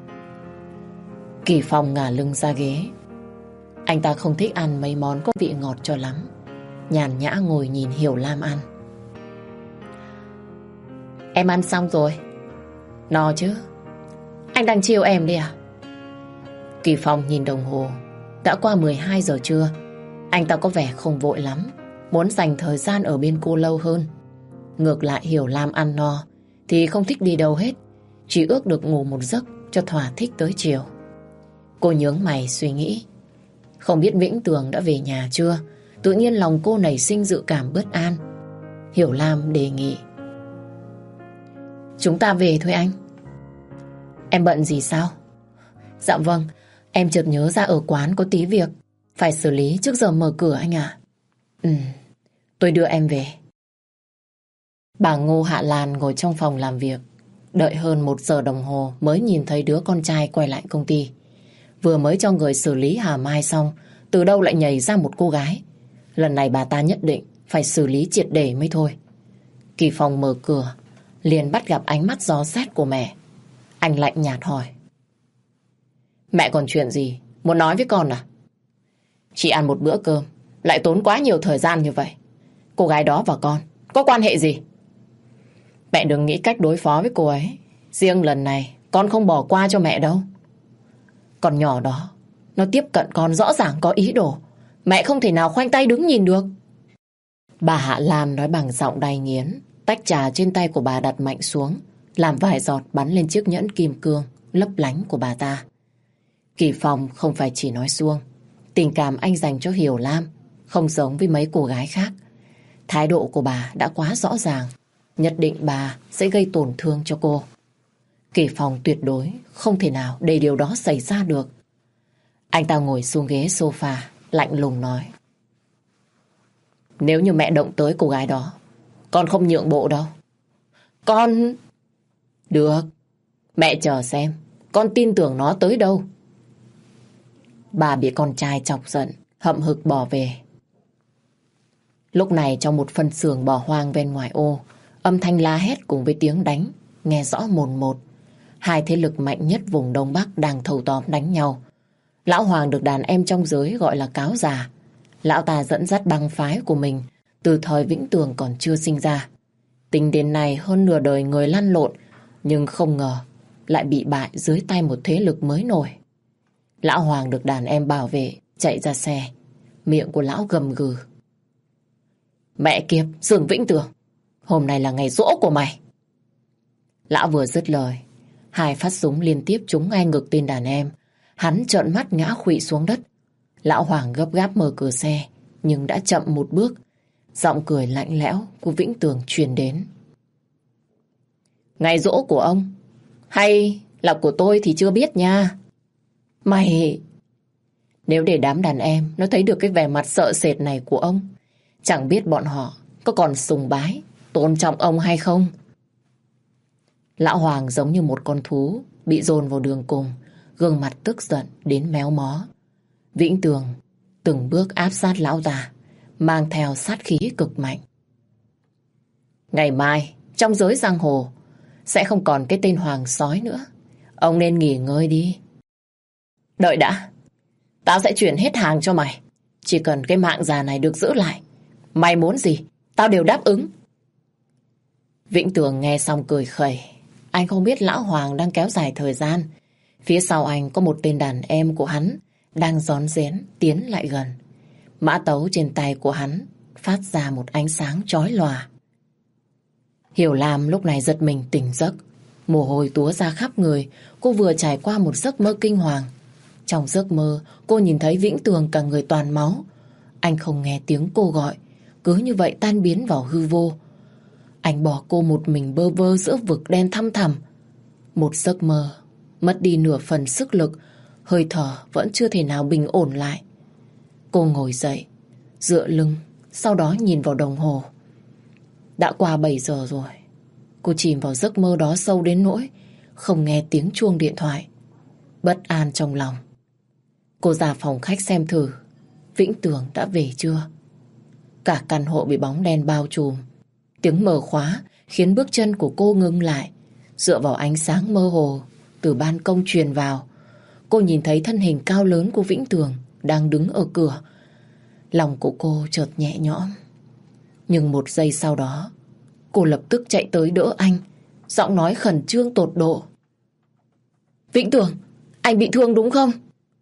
Kỳ Phong ngả lưng ra ghế. Anh ta không thích ăn mấy món có vị ngọt cho lắm. Nhàn nhã ngồi nhìn Hiểu Lam ăn. Em ăn xong rồi. No chứ? Anh đang chiêu em đi à? Kỳ Phong nhìn đồng hồ. Đã qua mười hai giờ trưa. Anh ta có vẻ không vội lắm, muốn dành thời gian ở bên cô lâu hơn. Ngược lại Hiểu Lam ăn no thì không thích đi đâu hết, chỉ ước được ngủ một giấc cho thỏa thích tới chiều. Cô nhướng mày suy nghĩ. Không biết Vĩnh Tường đã về nhà chưa? Tự nhiên lòng cô nảy sinh dự cảm bất an. Hiểu Lam đề nghị. Chúng ta về thôi anh. Em bận gì sao? Dạ vâng, em chợt nhớ ra ở quán có tí việc phải xử lý trước giờ mở cửa anh ạ. Ừ, tôi đưa em về. Bà Ngô Hạ Lan ngồi trong phòng làm việc, đợi hơn một giờ đồng hồ mới nhìn thấy đứa con trai quay lại công ty. Vừa mới cho người xử lý Hà Mai xong, từ đâu lại nhảy ra một cô gái. Lần này bà ta nhất định phải xử lý triệt để mới thôi. Kỳ Phong mở cửa, liền bắt gặp ánh mắt gió rét của mẹ. Anh lạnh nhạt hỏi. Mẹ còn chuyện gì muốn nói với con à? Chỉ ăn một bữa cơm lại tốn quá nhiều thời gian như vậy. Cô gái đó và con có quan hệ gì? Mẹ đừng nghĩ cách đối phó với cô ấy. Riêng lần này con không bỏ qua cho mẹ đâu. Con nhỏ đó, nó tiếp cận con rõ ràng có ý đồ. Mẹ không thể nào khoanh tay đứng nhìn được. Bà Hạ Lan nói bằng giọng đay nghiến. Tách trà trên tay của bà đặt mạnh xuống, làm vài giọt bắn lên chiếc nhẫn kim cương lấp lánh của bà ta. Kỳ Phong không phải chỉ nói suông. Tình cảm anh dành cho Hiểu Lam không giống với mấy cô gái khác. Thái độ của bà đã quá rõ ràng. Nhất định bà sẽ gây tổn thương cho cô. Kỳ Phong tuyệt đối không thể nào để điều đó xảy ra được. Anh ta ngồi xuống ghế sofa, lạnh lùng nói. Nếu như mẹ động tới cô gái đó, con không nhượng bộ đâu. Con... Được, mẹ chờ xem, con tin tưởng nó tới đâu. Bà bị con trai chọc giận, hậm hực bỏ về. Lúc này trong một phân xưởng bỏ hoang bên ngoài ô, âm thanh la hét cùng với tiếng đánh nghe rõ mồn một. Hai thế lực mạnh nhất vùng Đông Bắc đang thâu tóm đánh nhau. Lão Hoàng được đàn em trong giới gọi là cáo già. Lão ta dẫn dắt băng phái của mình từ thời Vĩnh Tường còn chưa sinh ra. Tính đến nay hơn nửa đời người lăn lộn, nhưng không ngờ lại bị bại dưới tay một thế lực mới nổi. Lão Hoàng được đàn em bảo vệ, chạy ra xe. Miệng của lão gầm gừ. Mẹ kiếp, Dương Vĩnh Tường, hôm nay là ngày giỗ của mày. Lão vừa dứt lời, hai phát súng liên tiếp trúng ngay ngực tên đàn em. Hắn trợn mắt ngã khuỵu xuống đất. Lão Hoàng gấp gáp mở cửa xe, nhưng đã chậm một bước. Giọng cười lạnh lẽo của Vĩnh Tường truyền đến. Ngày giỗ của ông hay là của tôi thì chưa biết nha. Mày... Nếu để đám đàn em nó thấy được cái vẻ mặt sợ sệt này của ông, chẳng biết bọn họ có còn sùng bái, tôn trọng ông hay không. Lão Hoàng giống như một con thú bị dồn vào đường cùng, gương mặt tức giận đến méo mó. Vĩnh Tường từng bước áp sát lão ta, mang theo sát khí cực mạnh. Ngày mai, trong giới giang hồ, sẽ không còn cái tên Hoàng sói nữa. Ông nên nghỉ ngơi đi. Đợi đã, tao sẽ chuyển hết hàng cho mày. Chỉ cần cái mạng già này được giữ lại, mày muốn gì, tao đều đáp ứng. Vĩnh Tường nghe xong cười khẩy. Anh không biết lão Hoàng đang kéo dài thời gian. Phía sau anh có một tên đàn em của hắn đang rón rén tiến lại gần. Mã tấu trên tay của hắn phát ra một ánh sáng chói lòa. Hiểu Lam lúc này giật mình tỉnh giấc. Mồ hôi túa ra khắp người. Cô vừa trải qua một giấc mơ kinh hoàng. Trong giấc mơ cô nhìn thấy Vĩnh Tường cả người toàn máu. Anh không nghe tiếng cô gọi, cứ như vậy tan biến vào hư vô. Anh bỏ cô một mình bơ vơ giữa vực đen thăm thẳm. Một giấc mơ, mất đi nửa phần sức lực, hơi thở vẫn chưa thể nào bình ổn lại. Cô ngồi dậy, dựa lưng, sau đó nhìn vào đồng hồ. Đã qua bảy giờ rồi. Cô chìm vào giấc mơ đó sâu đến nỗi không nghe tiếng chuông điện thoại. Bất an trong lòng. Cô ra phòng khách xem thử Vĩnh Tường đã về chưa. Cả căn hộ bị bóng đen bao trùm. Tiếng mở khóa khiến bước chân của cô ngưng lại. Dựa vào ánh sáng mơ hồ từ ban công truyền vào, cô nhìn thấy thân hình cao lớn của Vĩnh Tường đang đứng ở cửa. Lòng của cô chợt nhẹ nhõm. Nhưng một giây sau đó, cô lập tức chạy tới đỡ anh, giọng nói khẩn trương tột độ. Vĩnh Tường, anh bị thương đúng không?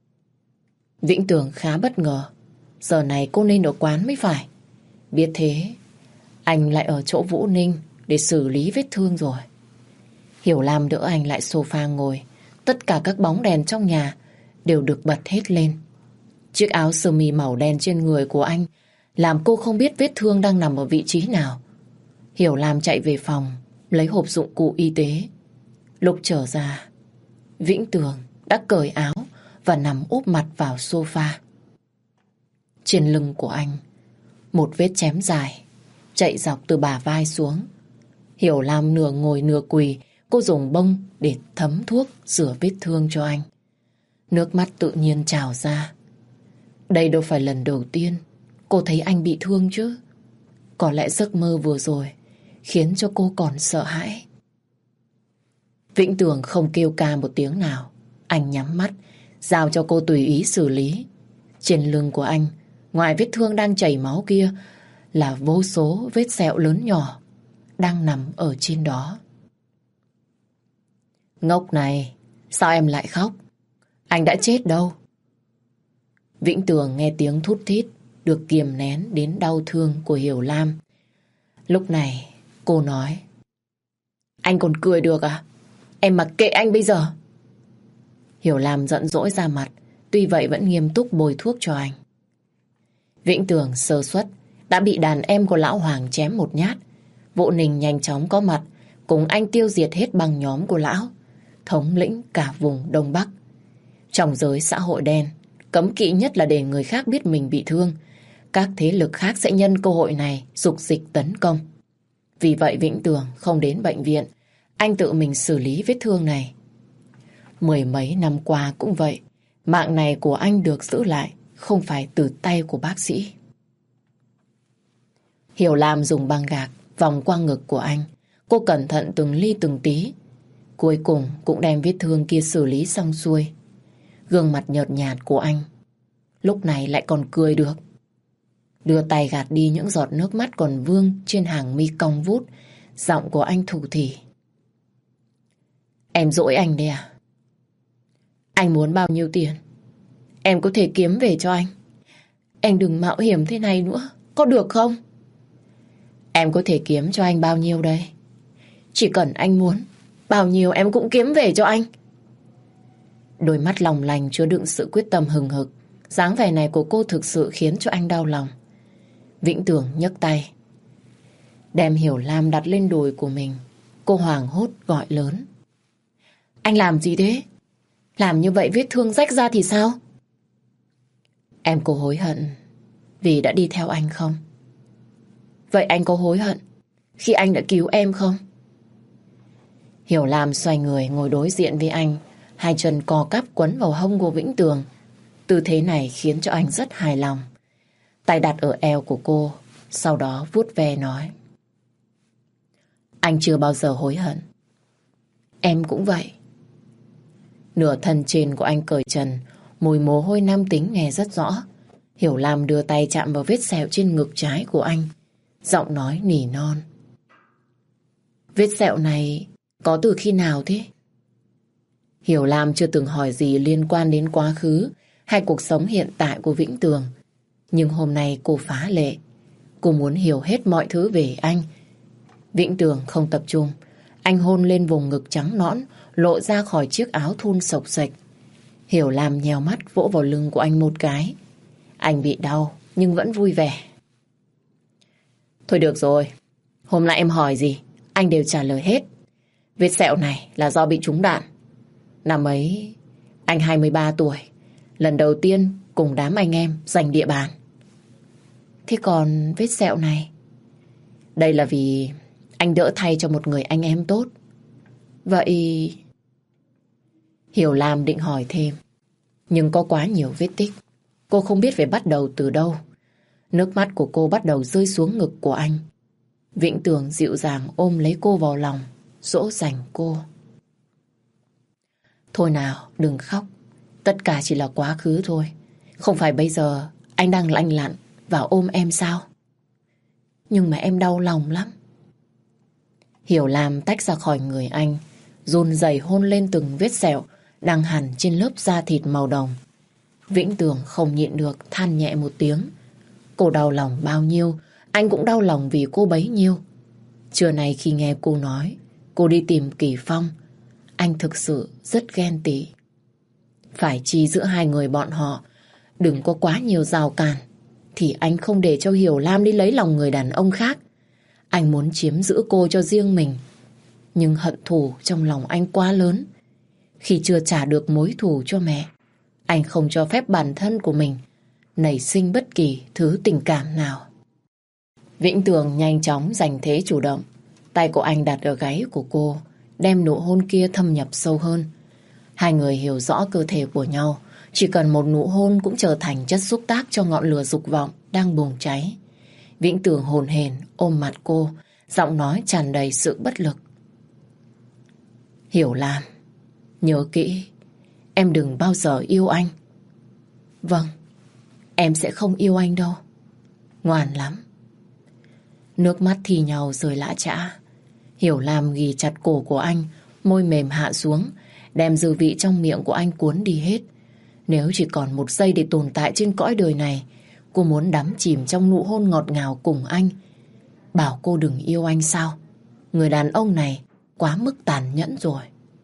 Vĩnh Tường khá bất ngờ. Giờ này cô nên ở quán mới phải. Biết thế, anh lại ở chỗ Vũ Ninh để xử lý vết thương rồi. Hiểu Lam đỡ anh lại sofa ngồi. Tất cả các bóng đèn trong nhà đều được bật hết lên. Chiếc áo sơ mi màu đen trên người của anh làm cô không biết vết thương đang nằm ở vị trí nào. Hiểu Lam chạy về phòng lấy hộp dụng cụ y tế. Lúc trở ra, Vĩnh Tường đã cởi áo và nằm úp mặt vào sofa. Trên lưng của anh, một vết chém dài chạy dọc từ bả vai xuống. Hiểu Lam nửa ngồi nửa quỳ, cô dùng bông để thấm thuốc rửa vết thương cho anh. Nước mắt tự nhiên trào ra. Đây đâu phải lần đầu tiên cô thấy anh bị thương chứ. Có lẽ giấc mơ vừa rồi khiến cho cô còn sợ hãi. Vĩnh Tường không kêu ca một tiếng nào. Anh nhắm mắt, giao cho cô tùy ý xử lý. Trên lưng của anh, ngoài vết thương đang chảy máu kia, là vô số vết sẹo lớn nhỏ đang nằm ở trên đó. Ngốc này, sao em lại khóc? Anh đã chết đâu. Vĩnh Tường nghe tiếng thút thít được kiềm nén đến đau thương của Hiểu Lam. Lúc này cô nói: Anh còn cười được à? Em mặc kệ anh bây giờ. Hiểu Lam giận dỗi ra mặt, tuy vậy vẫn nghiêm túc bôi thuốc cho anh. Vĩnh Tường sơ suất đã bị đàn em của lão Hoàng chém một nhát. Vũ Ninh nhanh chóng có mặt, cùng anh tiêu diệt hết băng nhóm của lão, thống lĩnh cả vùng Đông Bắc. Trong giới xã hội đen, cấm kỵ nhất là để người khác biết mình bị thương. Các thế lực khác sẽ nhân cơ hội này dục dịch tấn công. Vì vậy Vĩnh Tường không đến bệnh viện, anh tự mình xử lý vết thương này. Mười mấy năm qua cũng vậy, mạng này của anh được giữ lại không phải từ tay của bác sĩ. Hiểu Lam dùng băng gạc vòng qua ngực của anh. Cô cẩn thận từng ly từng tí. Cuối cùng cũng đem vết thương kia xử lý xong xuôi. Gương mặt nhợt nhạt của anh lúc này lại còn cười được. Đưa tay gạt đi những giọt nước mắt còn vương trên hàng mi cong vút. Giọng của anh thủ thỉ: Em dỗi anh đấy à? Anh muốn bao nhiêu tiền em có thể kiếm về cho anh. Anh đừng mạo hiểm thế này nữa, có được không? Em có thể kiếm cho anh bao nhiêu đây? Chỉ cần anh muốn, bao nhiêu em cũng kiếm về cho anh. Đôi mắt long lanh chứa đựng sự quyết tâm hừng hực. Dáng vẻ này của cô thực sự khiến cho anh đau lòng. Vĩnh Tường nhấc tay, đem Hiểu Lam đặt lên đùi của mình. Cô hoảng hốt gọi lớn. Anh làm gì thế? Làm như vậy vết thương rách ra thì sao? Em có hối hận vì đã đi theo anh không? Vậy anh có hối hận khi anh đã cứu em không? Hiểu Lam xoay người ngồi đối diện với anh, hai chân co cắp quấn vào hông của Vĩnh Tường. Tư thế này khiến cho anh rất hài lòng. Tay đặt ở eo của cô, sau đó vuốt ve nói. Anh chưa bao giờ hối hận. Em cũng vậy. Nửa thân trên của anh cởi trần, mùi mồ hôi nam tính nghe rất rõ. Hiểu Lam đưa tay chạm vào vết sẹo trên ngực trái của anh, giọng nói nỉ non. Vết sẹo này có từ khi nào thế? Hiểu Lam chưa từng hỏi gì liên quan đến quá khứ hay cuộc sống hiện tại của Vĩnh Tường. Nhưng hôm nay cô phá lệ. Cô muốn hiểu hết mọi thứ về anh. Vĩnh Tường không tập trung. Anh hôn lên vùng ngực trắng nõn, lộ ra khỏi chiếc áo thun xộc xệch. Hiểu Lam nheo mắt vỗ vào lưng của anh một cái. Anh bị đau nhưng vẫn vui vẻ. Thôi được rồi, hôm nay em hỏi gì anh đều trả lời hết. Vết sẹo này là do bị trúng đạn. Năm ấy anh hai mươi ba tuổi, lần đầu tiên cùng đám anh em giành địa bàn. Thế còn vết sẹo này? Đây là vì anh đỡ thay cho một người anh em tốt. Vậy... Hiểu Lam định hỏi thêm, nhưng có quá nhiều vết tích. Cô không biết phải bắt đầu từ đâu. Nước mắt của cô bắt đầu rơi xuống ngực của anh. Vĩnh Tường dịu dàng ôm lấy cô vào lòng, dỗ dành cô. Thôi nào, đừng khóc. Tất cả chỉ là quá khứ thôi. Không phải bây giờ anh đang lạnh lặn và ôm em sao? Nhưng mà em đau lòng lắm. Hiểu Lam tách ra khỏi người anh, run rẩy hôn lên từng vết sẹo đang hằn trên lớp da thịt màu đồng. Vĩnh Tường không nhịn được than nhẹ một tiếng. Cô đau lòng bao nhiêu, anh cũng đau lòng vì cô bấy nhiêu. Trưa nay khi nghe cô nói cô đi tìm Kỳ Phong, anh thực sự rất ghen tị. Phải chi giữa hai người bọn họ đừng có quá nhiều rào cản, thì anh không để cho Hiểu Lam đi lấy lòng người đàn ông khác. Anh muốn chiếm giữ cô cho riêng mình. Nhưng hận thù trong lòng anh quá lớn. Khi chưa trả được mối thù cho mẹ, anh không cho phép bản thân của mình nảy sinh bất kỳ thứ tình cảm nào. Vĩnh Tường nhanh chóng giành thế chủ động. Tay của anh đặt ở gáy của cô, đem nụ hôn kia thâm nhập sâu hơn. Hai người hiểu rõ cơ thể của nhau. Chỉ cần một nụ hôn cũng trở thành chất xúc tác cho ngọn lửa dục vọng đang bùng cháy. Vĩnh Tường hồn hển ôm mặt cô, giọng nói tràn đầy sự bất lực. Hiểu Lam, nhớ kỹ, em đừng bao giờ yêu anh. Vâng, em sẽ không yêu anh đâu. Ngoan lắm. Nước mắt thì nhau rơi lã chã. Hiểu Lam ghì chặt cổ của anh, môi mềm hạ xuống, đem dư vị trong miệng của anh cuốn đi hết. Nếu chỉ còn một giây để tồn tại trên cõi đời này, cô muốn đắm chìm trong nụ hôn ngọt ngào cùng anh. Bảo cô đừng yêu anh sao? Người đàn ông này quá mức tàn nhẫn rồi.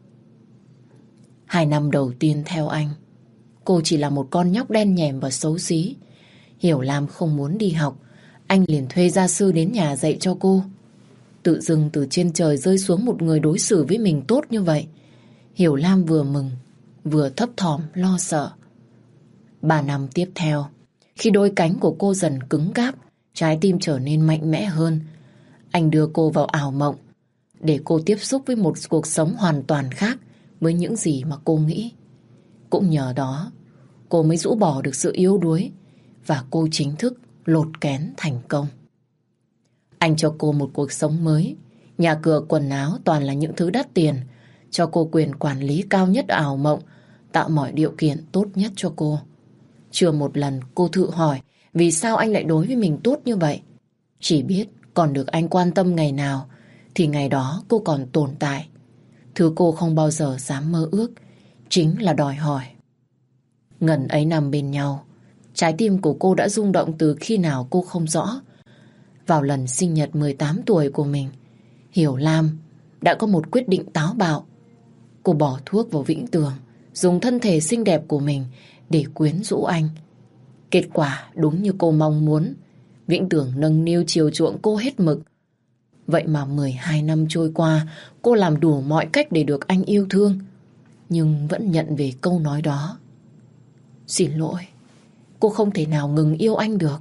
Hai năm đầu tiên theo anh, cô chỉ là một con nhóc đen nhèm và xấu xí. Hiểu Lam không muốn đi học, anh liền thuê gia sư đến nhà dạy cho cô. Tự dưng từ trên trời rơi xuống một người đối xử với mình tốt như vậy. Hiểu Lam vừa mừng, vừa thấp thỏm lo sợ. Ba năm tiếp theo, khi đôi cánh của cô dần cứng cáp, trái tim trở nên mạnh mẽ hơn, anh đưa cô vào ảo mộng, để cô tiếp xúc với một cuộc sống hoàn toàn khác với những gì mà cô nghĩ. Cũng nhờ đó, cô mới rũ bỏ được sự yếu đuối và cô chính thức lột kén thành công. Anh cho cô một cuộc sống mới, nhà cửa quần áo toàn là những thứ đắt tiền, cho cô quyền quản lý cao nhất ở ảo mộng, tạo mọi điều kiện tốt nhất cho cô. Chưa một lần cô tự hỏi vì sao anh lại đối với mình tốt như vậy. Chỉ biết còn được anh quan tâm ngày nào thì ngày đó cô còn tồn tại. Thứ cô không bao giờ dám mơ ước chính là đòi hỏi. Ngần ấy năm bên nhau, trái tim của cô đã rung động từ khi nào cô không rõ. Vào lần sinh nhật mười tám tuổi của mình, Hiểu Lam đã có một quyết định táo bạo. Cô bỏ thuốc vào Vĩnh Tường, dùng thân thể xinh đẹp của mình để quyến rũ anh. Kết quả đúng như cô mong muốn, Vĩnh Tường nâng niu chiều chuộng cô hết mực. Vậy mà mười hai năm trôi qua, cô làm đủ mọi cách để được anh yêu thương, nhưng vẫn nhận về câu nói đó. Xin lỗi, cô không thể nào ngừng yêu anh được.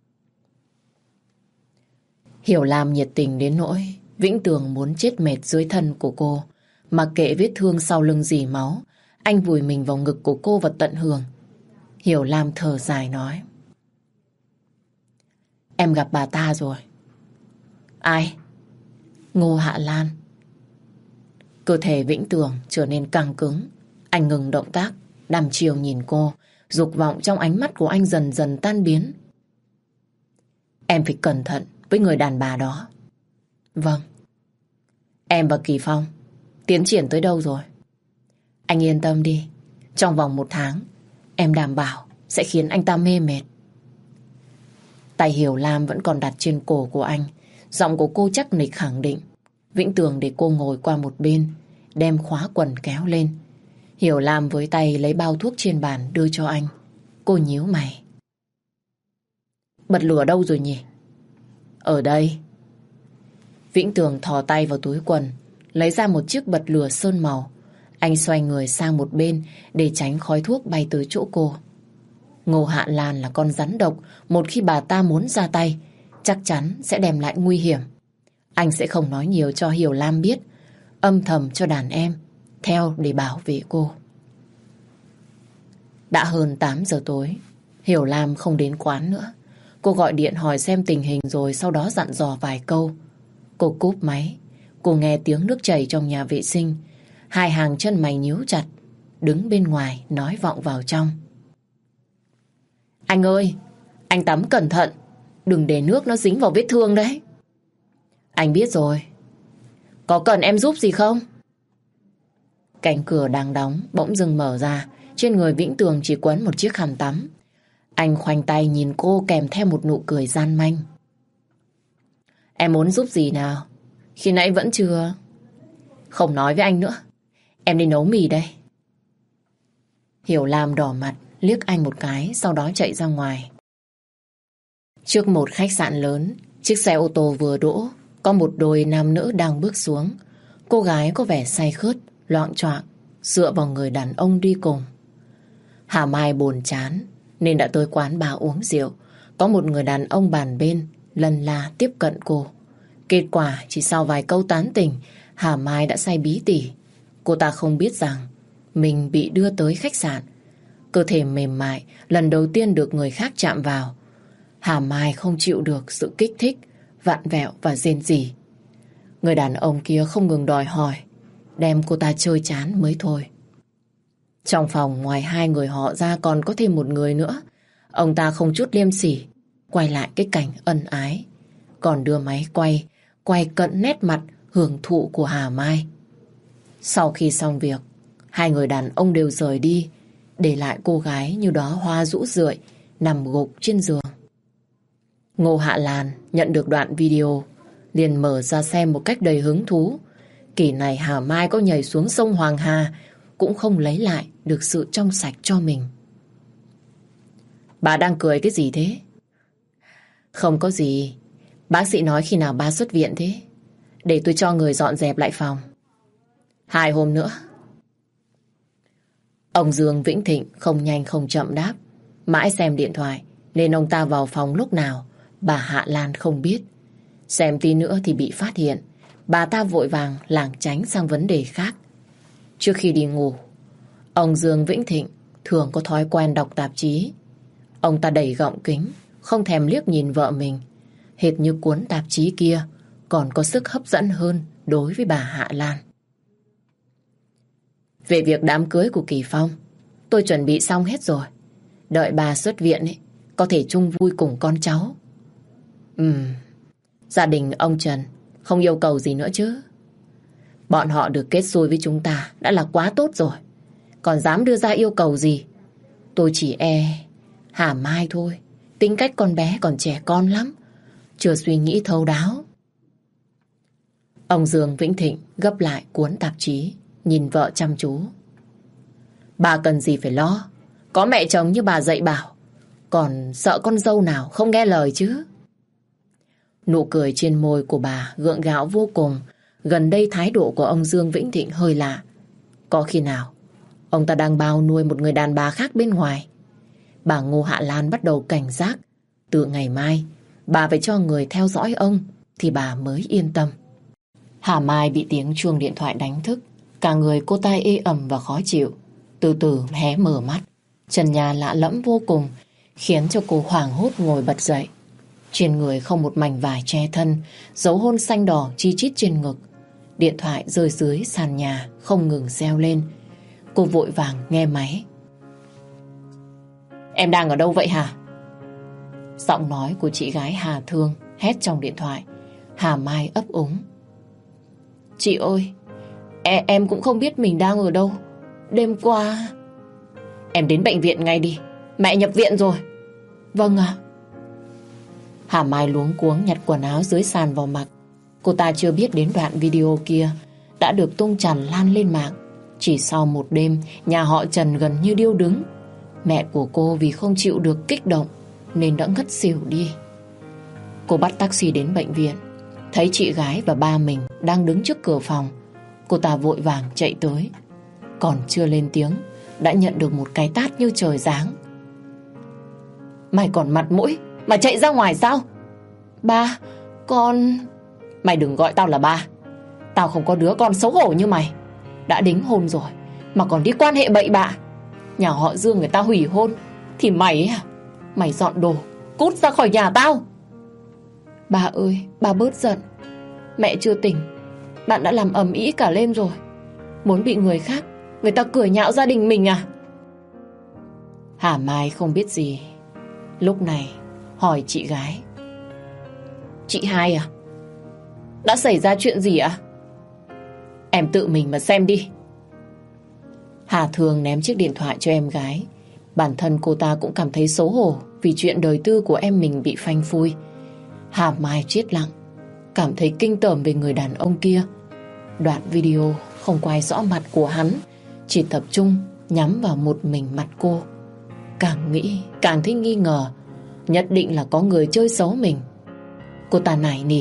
Hiểu Lam nhiệt tình đến nỗi Vĩnh Tường muốn chết mệt dưới thân của cô. Mặc kệ vết thương sau lưng dì máu, anh vùi mình vào ngực của cô và tận hưởng. Hiểu Lam thở dài nói: Em gặp bà ta rồi. Ai? Ngô Hạ Lan. Cơ thể Vĩnh Tường trở nên căng cứng. Anh ngừng động tác, đăm chiều nhìn cô. Dục vọng trong ánh mắt của anh dần dần tan biến. Em phải cẩn thận với người đàn bà đó. Vâng. Em và Kỳ Phong tiến triển tới đâu rồi? Anh yên tâm đi, trong vòng một tháng em đảm bảo sẽ khiến anh ta mê mệt. Tay Hiểu Lam vẫn còn đặt trên cổ của anh. Giọng của cô chắc nịch khẳng định. Vĩnh Tường để cô ngồi qua một bên, đem khóa quần kéo lên. Hiểu Lam với tay lấy bao thuốc trên bàn đưa cho anh. Cô nhíu mày. Bật lửa đâu rồi nhỉ? Ở đây. Vĩnh Tường thò tay vào túi quần, lấy ra một chiếc bật lửa sơn màu. Anh xoay người sang một bên để tránh khói thuốc bay tới chỗ cô. Ngô Hạ Lan là con rắn độc, một khi bà ta muốn ra tay, chắc chắn sẽ đem lại nguy hiểm. Anh sẽ không nói nhiều cho Hiểu Lam biết, âm thầm cho đàn em theo để bảo vệ cô. Đã hơn tám giờ tối, Hiểu Lam không đến quán nữa. Cô gọi điện hỏi xem tình hình rồi sau đó dặn dò vài câu. Cô cúp máy, cô nghe tiếng nước chảy trong nhà vệ sinh. Hai hàng chân mày nhíu chặt, đứng bên ngoài nói vọng vào trong. Anh ơi, anh tắm cẩn thận, đừng để nước nó dính vào vết thương đấy. Anh biết rồi. Có cần em giúp gì không? Cánh cửa đang đóng bỗng dưng mở ra. Trên người Vĩnh Tường chỉ quấn một chiếc khăn tắm. Anh khoanh tay nhìn cô kèm theo một nụ cười gian manh. Em muốn giúp gì nào? Khi nãy vẫn chưa. Không nói với anh nữa. Em đi nấu mì đây. Hiểu Lam đỏ mặt liếc anh một cái, sau đó chạy ra ngoài. Trước một khách sạn lớn, chiếc xe ô tô vừa đỗ, có một đôi nam nữ đang bước xuống. Cô gái có vẻ say khướt, loạng choạng, dựa vào người đàn ông đi cùng. Hà Mai buồn chán nên đã tới quán bar uống rượu. Có một người đàn ông bàn bên lần la tiếp cận cô. Kết quả chỉ sau vài câu tán tỉnh, Hà Mai đã say bí tỉ. Cô ta không biết rằng mình bị đưa tới khách sạn. Cơ thể mềm mại lần đầu tiên được người khác chạm vào. Hà Mai không chịu được sự kích thích, vặn vẹo và rên rỉ. Người đàn ông kia không ngừng đòi hỏi, đem cô ta chơi chán mới thôi. Trong phòng ngoài hai người họ ra còn có thêm một người nữa. Ông ta không chút liêm sỉ quay lại cái cảnh ân ái, còn đưa máy quay quay cận nét mặt hưởng thụ của Hà Mai. Sau khi xong việc, hai người đàn ông đều rời đi, để lại cô gái như đóa hoa rũ rượi nằm gục trên giường. Ngô Hạ Lan nhận được đoạn video, liền mở ra xem một cách đầy hứng thú. Kỳ này Hà Mai có nhảy xuống sông Hoàng Hà cũng không lấy lại được sự trong sạch cho mình. Bà đang cười cái gì thế? Không có gì. Bác sĩ nói khi nào ba xuất viện thế? Để tôi cho người dọn dẹp lại phòng. Hai hôm nữa. Ông Dương Vĩnh Thịnh không nhanh không chậm đáp. Mãi xem điện thoại nên ông ta vào phòng lúc nào bà Hạ Lan không biết. Xem tí nữa thì bị phát hiện. Bà ta vội vàng lảng tránh sang vấn đề khác. Trước khi đi ngủ, ông Dương Vĩnh Thịnh thường có thói quen đọc tạp chí. Ông ta đẩy gọng kính, không thèm liếc nhìn vợ mình, hệt như cuốn tạp chí kia còn có sức hấp dẫn hơn đối với bà Hạ Lan. Về việc đám cưới của Kỳ Phong, tôi chuẩn bị xong hết rồi. Đợi bà xuất viện ấy, có thể chung vui cùng con cháu. Ừm, gia đình ông Trần không yêu cầu gì nữa chứ? Bọn họ được kết xuôi với chúng ta đã là quá tốt rồi. Còn dám đưa ra yêu cầu gì? Tôi chỉ e Hà Mai thôi. Tính cách con bé còn trẻ con lắm, chưa suy nghĩ thấu đáo. Ông Dương Vĩnh Thịnh gấp lại cuốn tạp chí, nhìn vợ chăm chú. Bà cần gì phải lo. Có mẹ chồng như bà dạy bảo, còn sợ con dâu nào không nghe lời chứ. Nụ cười trên môi của bà gượng gạo vô cùng. Gần đây thái độ của ông Dương Vĩnh Thịnh hơi lạ. Có khi nào ông ta đang bao nuôi một người đàn bà khác bên ngoài? Bà Ngô Hạ Lan bắt đầu cảnh giác. Từ ngày mai bà phải cho người theo dõi ông thì bà mới yên tâm. Hà Mai bị tiếng chuông điện thoại đánh thức. Cả người cô ta ê ẩm và khó chịu. Từ từ hé mở mắt. Trần nhà lạ lẫm vô cùng, khiến cho cô hoảng hốt ngồi bật dậy. Trên người không một mảnh vải che thân, dấu hôn xanh đỏ chi chít trên ngực. Điện thoại rơi dưới sàn nhà không ngừng reo lên. Cô vội vàng nghe máy. Em đang ở đâu vậy hả? Giọng nói của chị gái Hà Thương hét trong điện thoại. Hà Mai ấp úng. Chị ơi, e, em cũng không biết mình đang ở đâu. Đêm qua... Em đến bệnh viện ngay đi, mẹ nhập viện rồi. Vâng ạ. Hà Mai luống cuống nhặt quần áo dưới sàn vào mặc. Cô ta chưa biết đến đoạn video kia đã được tung tràn lan lên mạng. Chỉ sau một đêm, nhà họ Trần gần như điêu đứng. Mẹ của cô vì không chịu được kích động nên đã ngất xỉu đi. Cô bắt taxi đến bệnh viện, thấy chị gái và ba mình đang đứng trước cửa phòng. Cô ta vội vàng chạy tới. Còn chưa lên tiếng đã nhận được một cái tát như trời giáng. Mày còn mặt mũi mà chạy ra ngoài sao? Ba, con... Mày đừng gọi tao là ba. Tao không có đứa con xấu hổ như mày. Đã đính hôn rồi mà còn đi quan hệ bậy bạ. Nhà họ Dương người ta hủy hôn thì mày à? Mày dọn đồ cút ra khỏi nhà tao. Ba ơi, ba bớt giận. Mẹ chưa tỉnh, bạn đã làm ầm ĩ cả lên rồi. Muốn bị người khác, người ta cười nhạo gia đình mình à? Hà Mai không biết gì. Lúc này hỏi chị gái. Chị hai à? Đã xảy ra chuyện gì ạ? Em tự mình mà xem đi. Hà Thường ném chiếc điện thoại cho em gái. Bản thân cô ta cũng cảm thấy xấu hổ vì chuyện đời tư của em mình bị phanh phui. Hà Mai chết lặng, cảm thấy kinh tởm về người đàn ông kia. Đoạn video không quay rõ mặt của hắn, chỉ tập trung nhắm vào một mình mặt cô. Càng nghĩ càng thấy nghi ngờ, nhất định là có người chơi xấu mình. Cô ta nài nỉ.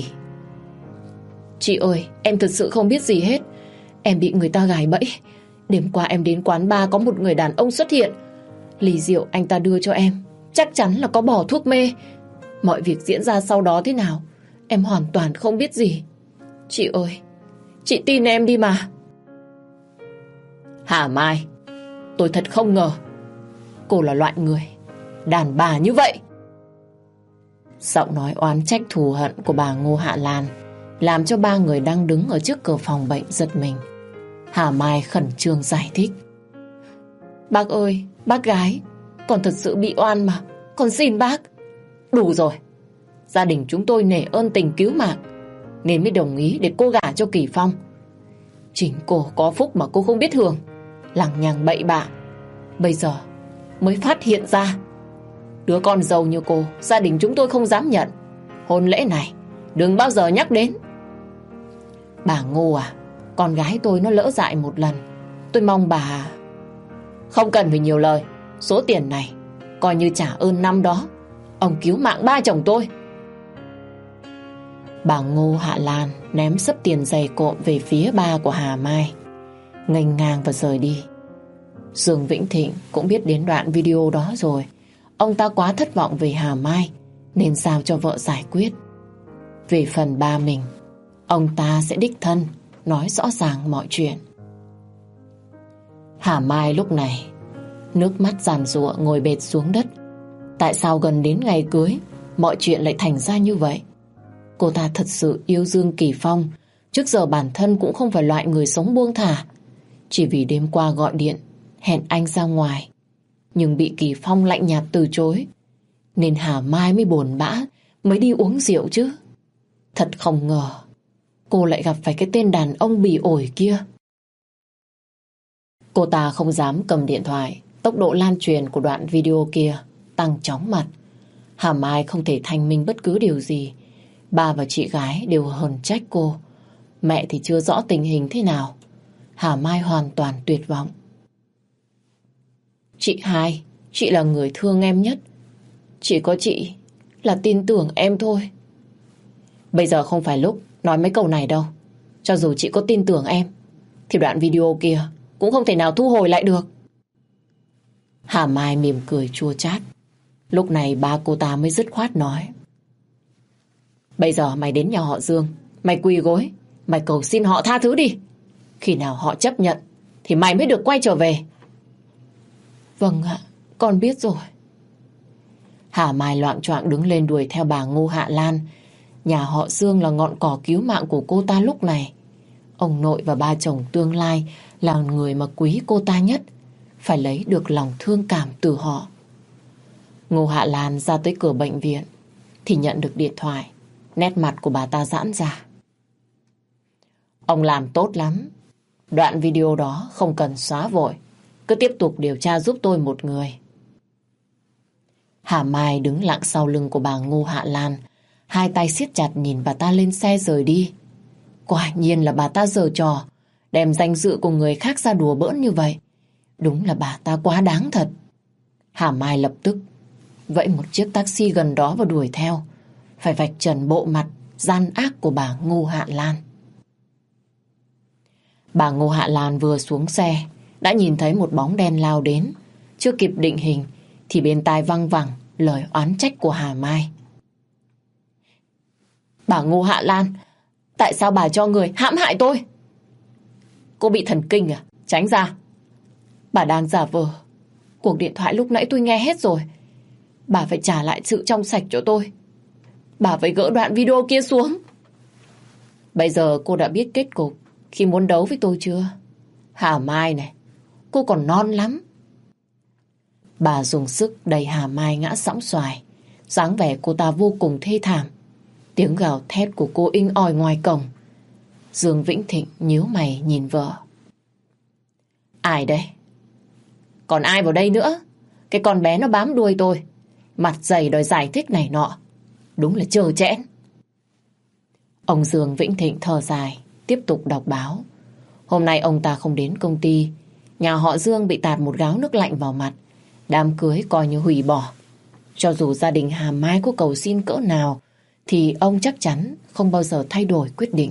Chị ơi, em thật sự không biết gì hết. Em bị người ta gài bẫy. Đêm qua em đến quán bar có một người đàn ông xuất hiện. Ly rượu anh ta đưa cho em chắc chắn là có bỏ thuốc mê. Mọi việc diễn ra sau đó thế nào em hoàn toàn không biết gì. Chị ơi, chị tin em đi mà. Hà Mai, tôi thật không ngờ cô là loại người đàn bà như vậy. Giọng nói oán trách thù hận của bà Ngô Hạ Lan làm cho ba người đang đứng ở trước cửa phòng bệnh giật mình. Hà Mai khẩn trương giải thích. Bác ơi, bác gái, con thật sự bị oan mà. Con xin bác. Đủ rồi. Gia đình chúng tôi nể ơn tình cứu mạng nên mới đồng ý để cô gả cho Kỳ Phong. Chính cô có phúc mà cô không biết hưởng, lằng nhằng bậy bạ. Bây giờ mới phát hiện ra. Đứa con giàu như cô gia đình chúng tôi không dám nhận. Hôn lễ này đừng bao giờ nhắc đến. Bà Ngô à, con gái tôi nó lỡ dại một lần. Tôi mong bà... Không cần phải nhiều lời. Số tiền này coi như trả ơn năm đó ông cứu mạng ba chồng tôi. Bà Ngô Hạ Lan ném sấp tiền dày cộm về phía ba của Hà Mai, nghênh ngang và rời đi. Dương Vĩnh Thịnh cũng biết đến đoạn video đó rồi. Ông ta quá thất vọng về Hà Mai nên giao cho vợ giải quyết. Về phần ba mình, ông ta sẽ đích thân nói rõ ràng mọi chuyện. Hà Mai lúc này nước mắt giàn giụa ngồi bệt xuống đất. Tại sao gần đến ngày cưới mọi chuyện lại thành ra như vậy? Cô ta thật sự yêu Dương Kỳ Phong. Trước giờ bản thân cũng không phải loại người sống buông thả. Chỉ vì đêm qua gọi điện hẹn anh ra ngoài, nhưng bị Kỳ Phong lạnh nhạt từ chối, nên Hà Mai mới buồn bã, mới đi uống rượu chứ. Thật không ngờ cô lại gặp phải cái tên đàn ông bỉ ổi kia. Cô ta không dám cầm điện thoại. Tốc độ lan truyền của đoạn video kia tăng chóng mặt. Hà Mai không thể thanh minh bất cứ điều gì. Ba và chị gái đều hờn trách cô. Mẹ thì chưa rõ tình hình thế nào. Hà Mai hoàn toàn tuyệt vọng. Chị hai, chị là người thương em nhất. Chỉ có chị là tin tưởng em thôi. Bây giờ không phải lúc nói mấy câu này đâu. Cho dù chị có tin tưởng em thì đoạn video kia cũng không thể nào thu hồi lại được. Hà Mai mỉm cười chua chát. Lúc này ba cô ta mới dứt khoát nói: Bây giờ mày đến nhà họ Dương, mày quỳ gối, mày cầu xin họ tha thứ đi. Khi nào họ chấp nhận thì mày mới được quay trở về. Vâng ạ, con biết rồi. Hà Mai loạng choạng đứng lên đuổi theo bà Ngô Hạ Lan. Nhà họ Dương là ngọn cỏ cứu mạng của cô ta lúc này. Ông nội và ba chồng tương lai là người mà quý cô ta nhất, phải lấy được lòng thương cảm từ họ. Ngô Hạ Lan ra tới cửa bệnh viện thì nhận được điện thoại. Nét mặt của bà ta giãn ra. Ông làm tốt lắm. Đoạn video đó không cần xóa vội. Cứ tiếp tục điều tra giúp tôi một người. Hà Mai đứng lặng sau lưng của bà Ngô Hạ Lan, hai tay siết chặt nhìn bà ta lên xe rời đi. Quả nhiên là bà ta giở trò, đem danh dự của người khác ra đùa bỡn như vậy. Đúng là bà ta quá đáng thật. Hà Mai lập tức vẫy một chiếc taxi gần đó và đuổi theo, phải vạch trần bộ mặt gian ác của bà Ngô Hạ Lan. Bà Ngô Hạ Lan vừa xuống xe đã nhìn thấy một bóng đen lao đến. Chưa kịp định hình thì bên tai văng vẳng lời oán trách của Hà Mai. Bà Ngô Hạ Lan, tại sao bà cho người hãm hại tôi? Cô bị thần kinh à? Tránh ra. Bà đang giả vờ. Cuộc điện thoại lúc nãy tôi nghe hết rồi. Bà phải trả lại sự trong sạch cho tôi. Bà phải gỡ đoạn video kia xuống. Bây giờ cô đã biết kết cục khi muốn đấu với tôi chưa? Hà Mai này, cô còn non lắm. Bà dùng sức đẩy Hà Mai ngã sõng xoài. Dáng vẻ cô ta vô cùng thê thảm. Tiếng gào thét của cô inh ỏi ngoài cổng. Dương Vĩnh Thịnh nhíu mày nhìn vợ. Ai đây? Còn ai vào đây nữa? Cái con bé nó bám đuôi tôi, mặt dày đòi giải thích này nọ. Đúng là trơ trẽn. Ông Dương Vĩnh Thịnh thở dài, tiếp tục đọc báo. Hôm nay ông ta không đến công ty. Nhà họ Dương bị tạt một gáo nước lạnh vào mặt. Đám cưới coi như hủy bỏ. Cho dù gia đình Hà Mai có cầu xin cỡ nào thì ông chắc chắn không bao giờ thay đổi quyết định.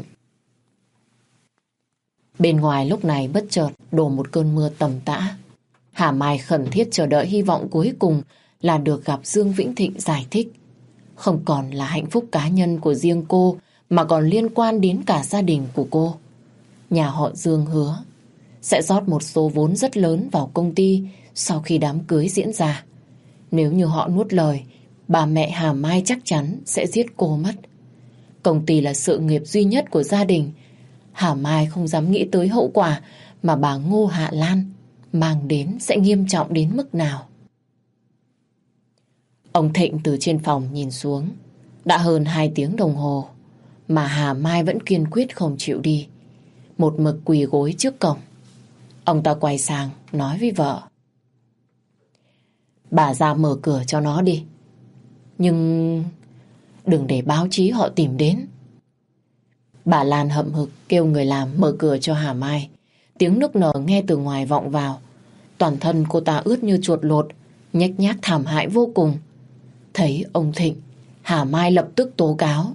Bên ngoài lúc này bất chợt đổ một cơn mưa tầm tã. Hà Mai khẩn thiết chờ đợi hy vọng cuối cùng là được gặp Dương Vĩnh Thịnh giải thích. Không còn là hạnh phúc cá nhân của riêng cô mà còn liên quan đến cả gia đình của cô. Nhà họ Dương hứa sẽ rót một số vốn rất lớn vào công ty sau khi đám cưới diễn ra. Nếu như họ nuốt lời, bà mẹ Hà Mai chắc chắn sẽ giết cô mất. Công ty là sự nghiệp duy nhất của gia đình. Hà Mai không dám nghĩ tới hậu quả mà bà Ngô Hạ Lan mang đến sẽ nghiêm trọng đến mức nào. Ông Thịnh từ trên phòng nhìn xuống. Đã hơn hai tiếng đồng hồ mà Hà Mai vẫn kiên quyết không chịu đi, một mực quỳ gối trước cổng. Ông ta quay sang nói với vợ: Bà ra mở cửa cho nó đi. Nhưng đừng để báo chí họ tìm đến. Bà Lan hậm hực kêu người làm mở cửa cho Hà Mai. Tiếng nức nở nghe từ ngoài vọng vào. Toàn thân cô ta ướt như chuột lột, nhếch nhác thảm hại vô cùng. Thấy ông Thịnh, Hà Mai lập tức tố cáo: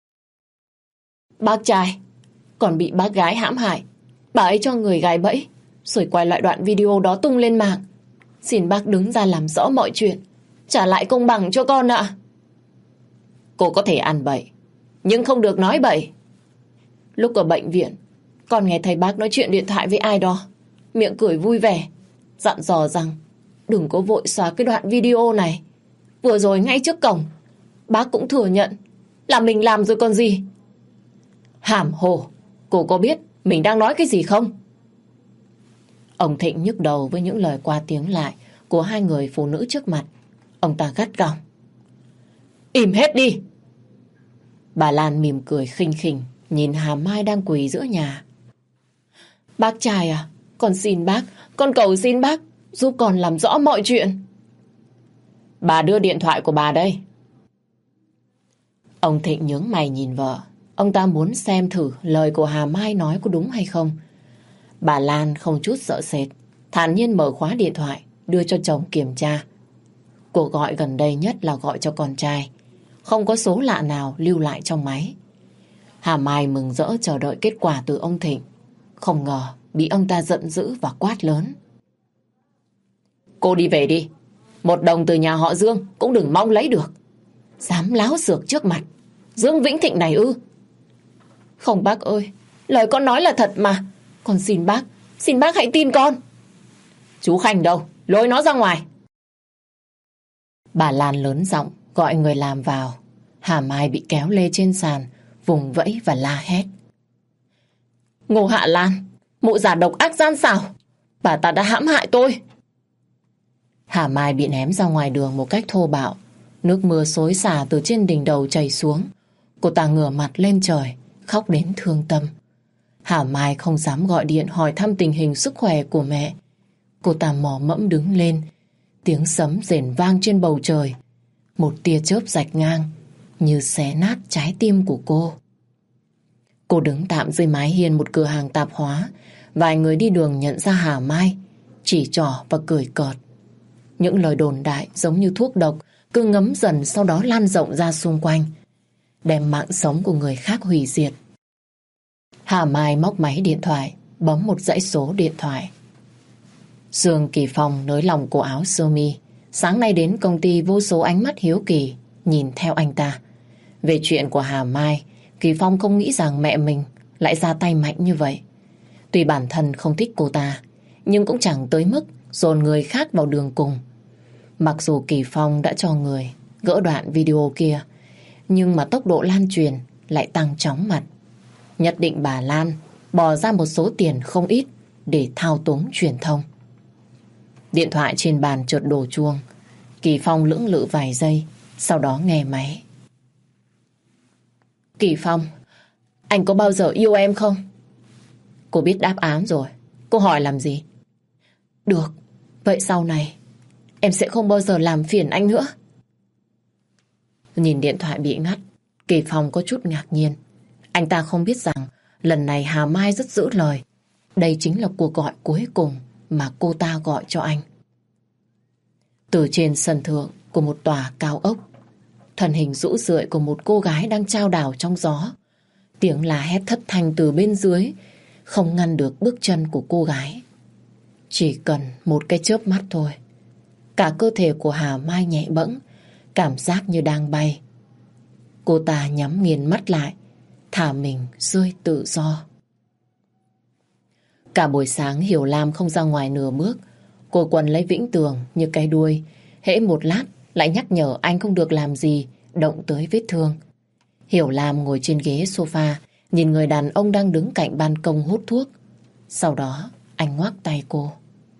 Bác trai còn bị bác gái hãm hại. Bà ấy cho người gài bẫy rồi quay lại đoạn video đó tung lên mạng. Xin bác đứng ra làm rõ mọi chuyện, trả lại công bằng cho con ạ. Cô có thể ăn bậy, nhưng không được nói bậy. Lúc ở bệnh viện, con nghe thấy bác nói chuyện điện thoại với ai đó, miệng cười vui vẻ, dặn dò rằng đừng có vội xóa cái đoạn video này. Vừa rồi ngay trước cổng, bác cũng thừa nhận là mình làm rồi còn gì. Hàm hồ, cô có biết mình đang nói cái gì không? Ông Thịnh nhức đầu với những lời qua tiếng lại của hai người phụ nữ trước mặt. Ông ta gắt gỏng: Im hết đi! Bà Lan mỉm cười khinh khỉnh nhìn Hà Mai đang quỳ giữa nhà. Bác trai à, con xin bác, con cầu xin bác, giúp con làm rõ mọi chuyện. Bà đưa điện thoại của bà đây. Ông Thịnh nhướng mày nhìn vợ. Ông ta muốn xem thử lời của Hà Mai nói có đúng hay không. Bà Lan không chút sợ sệt, thản nhiên mở khóa điện thoại, đưa cho chồng kiểm tra. Cuộc gọi gần đây nhất là gọi cho con trai. Không có số lạ nào lưu lại trong máy. Hà Mai mừng rỡ chờ đợi kết quả từ ông Thịnh. Không ngờ bị ông ta giận dữ và quát lớn. Cô đi về đi. Một đồng từ nhà họ Dương cũng đừng mong lấy được. Dám láo xược trước mặt Dương Vĩnh Thịnh này ư? Không bác ơi, lời con nói là thật mà. Con xin bác, xin bác hãy tin con. Chú Khanh đâu? Lôi nó ra ngoài. Bà Lan lớn giọng gọi người làm vào. Hà Mai bị kéo lê trên sàn, vùng vẫy và la hét. Ngô Hạ Lan, mụ già độc ác gian xảo, bà ta đã hãm hại tôi. Hà Mai bị ném ra ngoài đường một cách thô bạo. Nước mưa xối xả từ trên đỉnh đầu chảy xuống. Cô ta ngửa mặt lên trời, khóc đến thương tâm. Hà Mai không dám gọi điện hỏi thăm tình hình sức khỏe của mẹ. Cô ta mò mẫm đứng lên. Tiếng sấm rền vang trên bầu trời. Một tia chớp rạch ngang, như xé nát trái tim của cô. Cô đứng tạm dưới mái hiên một cửa hàng tạp hóa. Vài người đi đường nhận ra Hà Mai, chỉ trỏ và cười cợt. Những lời đồn đại giống như thuốc độc cứ ngấm dần, sau đó lan rộng ra xung quanh, đem mạng sống của người khác hủy diệt. Hà Mai móc máy điện thoại, bấm một dãy số điện thoại. Dương Kỳ Phong nới lòng cổ áo sơ mi. Sáng nay đến công ty, vô số ánh mắt hiếu kỳ nhìn theo anh ta. Về chuyện của Hà Mai, Kỳ Phong không nghĩ rằng mẹ mình lại ra tay mạnh như vậy. Tuy bản thân không thích cô ta, nhưng cũng chẳng tới mức dồn người khác vào đường cùng. Mặc dù Kỳ Phong đã cho người gỡ đoạn video kia, nhưng mà tốc độ lan truyền lại tăng chóng mặt. Nhất định bà Lan bỏ ra một số tiền không ít để thao túng truyền thông. Điện thoại trên bàn chợt đổ chuông. Kỳ Phong lưỡng lự vài giây, sau đó nghe máy. Kỳ Phong, anh có bao giờ yêu em không? Cô biết đáp án rồi, cô hỏi làm gì? Được, vậy sau này em sẽ không bao giờ làm phiền anh nữa. Nhìn điện thoại bị ngắt, Kỳ Phong có chút ngạc nhiên. Anh ta không biết rằng lần này Hà Mai rất giữ lời. Đây chính là cuộc gọi cuối cùng mà cô ta gọi cho anh. Từ trên sân thượng của một tòa cao ốc, thân hình rũ rượi của một cô gái đang chao đảo trong gió. Tiếng la hét thất thanh từ bên dưới không ngăn được bước chân của cô gái. Chỉ cần một cái chớp mắt thôi, cả cơ thể của Hà Mai nhẹ bẫng, cảm giác như đang bay. Cô ta nhắm nghiền mắt lại, thả mình rơi tự do. Cả buổi sáng Hiểu Lam không ra ngoài nửa bước. Cô quấn lấy Vĩnh Tường như cái đuôi. Hễ một lát lại nhắc nhở anh không được làm gì động tới vết thương. Hiểu Lam ngồi trên ghế sofa, nhìn người đàn ông đang đứng cạnh ban công hút thuốc. Sau đó anh ngoắc tay cô.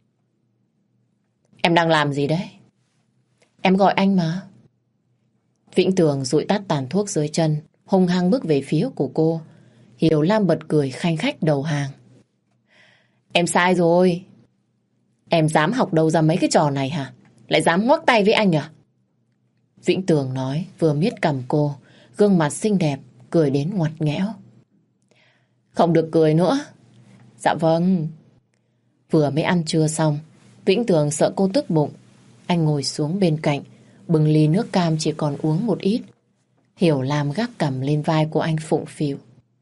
Em đang làm gì đấy? Em gọi anh mà. Vĩnh Tường dụi tắt tàn thuốc dưới chân, hung hăng bước về phía của cô. Hiểu Lam bật cười khanh khách đầu hàng. Em sai rồi. Em dám học đâu ra mấy cái trò này hả? Lại dám ngoắc tay với anh à? Vĩnh Tường nói, vừa miết cằm cô, gương mặt xinh đẹp, cười đến ngoặt nghẽo. Không được cười nữa. Dạ vâng. Vừa mới ăn trưa xong, Vĩnh Tường sợ cô tức bụng. Anh ngồi xuống bên cạnh, bưng ly nước cam chỉ còn uống một ít. Hiểu Lam gác cằm lên vai của anh phụng phịu.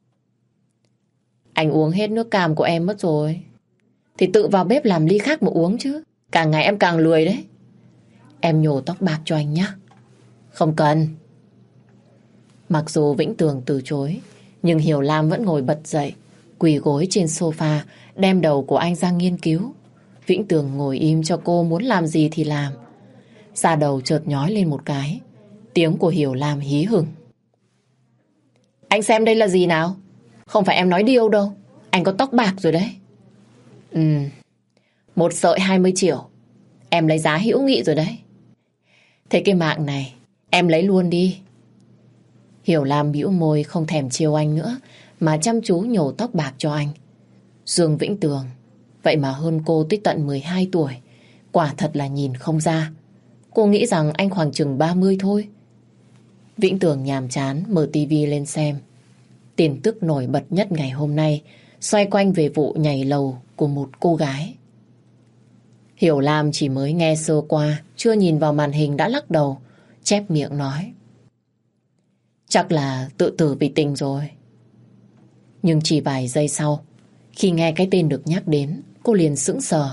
Anh uống hết nước cam của em mất rồi. Thì tự vào bếp làm ly khác mà uống chứ. Càng ngày em càng lười đấy. Em nhổ tóc bạc cho anh nhé. Không cần. Mặc dù Vĩnh Tường từ chối, nhưng Hiểu Lam vẫn ngồi bật dậy, quỳ gối trên sofa, đem đầu của anh ra nghiên cứu. Vĩnh Tường ngồi im cho cô muốn làm gì thì làm. Da đầu chợt nhói lên một cái. Tiếng của Hiểu Lam hí hửng. Anh xem đây là gì nào? Không phải em nói điêu đâu. Anh có tóc bạc rồi đấy. Ừ, một sợi hai mươi triệu. Em lấy giá hữu nghị rồi đấy. Thế cái mạng này em lấy luôn đi. Hiểu Lam bĩu môi không thèm chiêu anh nữa, mà chăm chú nhổ tóc bạc cho anh. Dương Vĩnh Tường, vậy mà hơn cô tới tận mười hai tuổi. Quả thật là nhìn không ra. Cô nghĩ rằng anh khoảng chừng ba mươi thôi. Vĩnh Tường nhàm chán mở tivi lên xem. Tin tức nổi bật nhất ngày hôm nay xoay quanh về vụ nhảy lầu của một cô gái. Hiểu Lam chỉ mới nghe sơ qua, chưa nhìn vào màn hình đã lắc đầu, chép miệng nói: chắc là tự tử vì tình rồi. Nhưng chỉ vài giây sau, khi nghe cái tên được nhắc đến, cô liền sững sờ.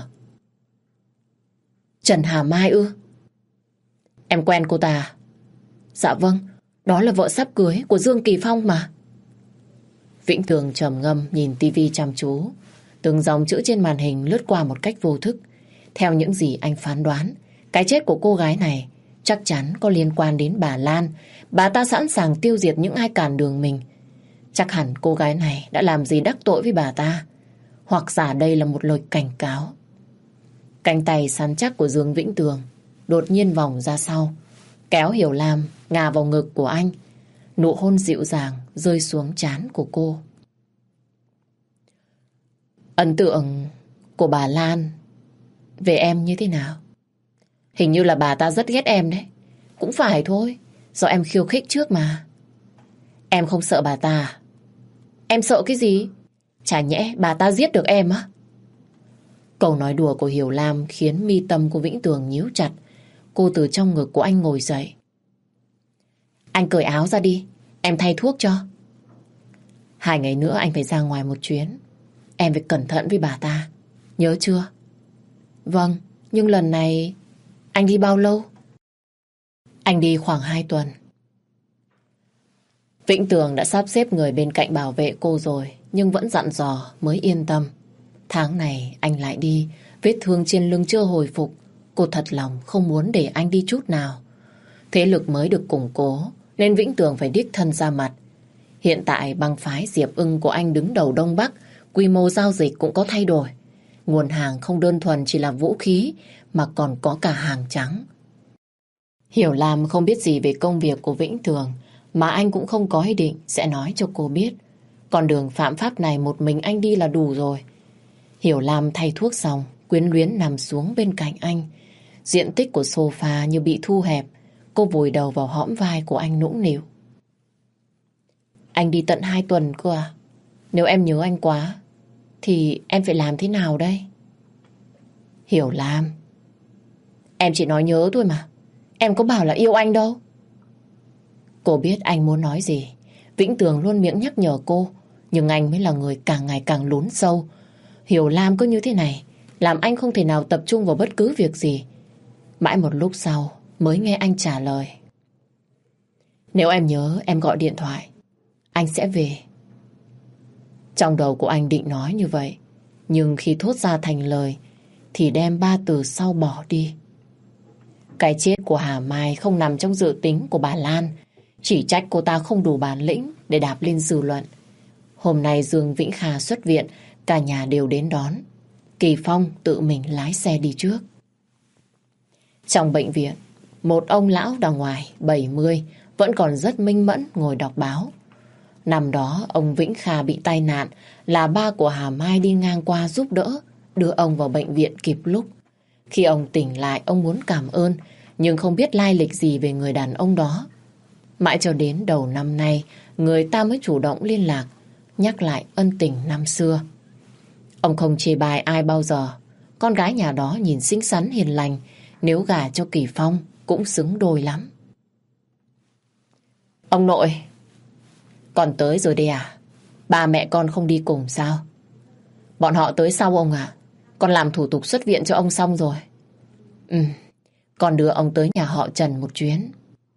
Trần Hà Mai ư? Em quen cô ta? Dạ vâng, đó là vợ sắp cưới của Dương Kỳ Phong mà. Vĩnh Tường trầm ngâm nhìn tivi chăm chú. Từng dòng chữ trên màn hình lướt qua một cách vô thức. Theo những gì anh phán đoán, cái chết của cô gái này chắc chắn có liên quan đến bà Lan. Bà ta sẵn sàng tiêu diệt những ai cản đường mình. Chắc hẳn cô gái này đã làm gì đắc tội với bà ta, hoặc giả đây là một lời cảnh cáo. Cánh tay săn chắc của Dương Vĩnh Tường đột nhiên vòng ra sau, kéo Hiểu Lam ngả vào ngực của anh. Nụ hôn dịu dàng rơi xuống trán của cô. Ấn tượng của bà Lan về em như thế nào? Hình như là bà ta rất ghét em đấy. Cũng phải thôi, do em khiêu khích trước mà. Em không sợ bà ta à? Em sợ cái gì? Chả nhẽ bà ta giết được em á? Câu nói đùa của Hiểu Lam khiến mi tâm của Vĩnh Tường nhíu chặt. Cô từ trong ngực của anh ngồi dậy. Anh cởi áo ra đi, em thay thuốc cho. Hai ngày nữa anh phải ra ngoài một chuyến. Em phải cẩn thận với bà ta, nhớ chưa? Vâng, nhưng lần này anh đi bao lâu? Anh đi khoảng hai tuần. Vĩnh Tường đã sắp xếp người bên cạnh bảo vệ cô rồi, nhưng vẫn dặn dò mới yên tâm. Tháng này anh lại đi, vết thương trên lưng chưa hồi phục. Cô thật lòng không muốn để anh đi chút nào. Thế lực mới được củng cố, nên Vĩnh Tường phải đích thân ra mặt. Hiện tại bang phái Diệp Ưng của anh đứng đầu Đông Bắc, quy mô giao dịch cũng có thay đổi. Nguồn hàng không đơn thuần chỉ là vũ khí, mà còn có cả hàng trắng. Hiểu Lam không biết gì về công việc của Vĩnh Tường, mà anh cũng không có ý định sẽ nói cho cô biết. Con đường phạm pháp này một mình anh đi là đủ rồi. Hiểu Lam thay thuốc xong, quyến luyến nằm xuống bên cạnh anh. Diện tích của sofa như bị thu hẹp. Cô vùi đầu vào hõm vai của anh nũng nịu. Anh đi tận hai tuần cơ à? Nếu em nhớ anh quá, thì em phải làm thế nào đây? Hiểu Lam, em chỉ nói nhớ thôi mà. Em có bảo là yêu anh đâu. Cô biết anh muốn nói gì. Vĩnh Tường luôn miệng nhắc nhở cô, nhưng anh mới là người càng ngày càng lún sâu. Hiểu Lam cứ như thế này, làm anh không thể nào tập trung vào bất cứ việc gì. Mãi một lúc sau mới nghe anh trả lời. Nếu em nhớ em gọi điện thoại, anh sẽ về. Trong đầu của anh định nói như vậy, nhưng khi thốt ra thành lời thì đem ba từ sau bỏ đi. Cái chết của Hà Mai không nằm trong dự tính của bà Lan. Chỉ trách cô ta không đủ bản lĩnh để đạp lên dư luận. Hôm nay Dương Vĩnh Kha xuất viện, cả nhà đều đến đón. Kỳ Phong tự mình lái xe đi trước. Trong bệnh viện, một ông lão đằng ngoài bảy mươi vẫn còn rất minh mẫn ngồi đọc báo. Năm đó ông Vĩnh Kha bị tai nạn, là ba của Hà Mai đi ngang qua giúp đỡ, đưa ông vào bệnh viện kịp lúc. Khi ông tỉnh lại, ông muốn cảm ơn, nhưng không biết lai lịch gì về người đàn ông đó. Mãi cho đến đầu năm nay, người ta mới chủ động liên lạc, nhắc lại ân tình năm xưa. Ông không chê bai ai bao giờ. Con gái nhà đó nhìn xinh xắn hiền lành, nếu gả cho Kỳ Phong cũng xứng đôi lắm. Ông nội, con tới rồi đây à? Ba mẹ con không đi cùng sao? Bọn họ tới sau ông ạ. Con làm thủ tục xuất viện cho ông xong rồi. Ừ, con đưa ông tới nhà họ Trần một chuyến.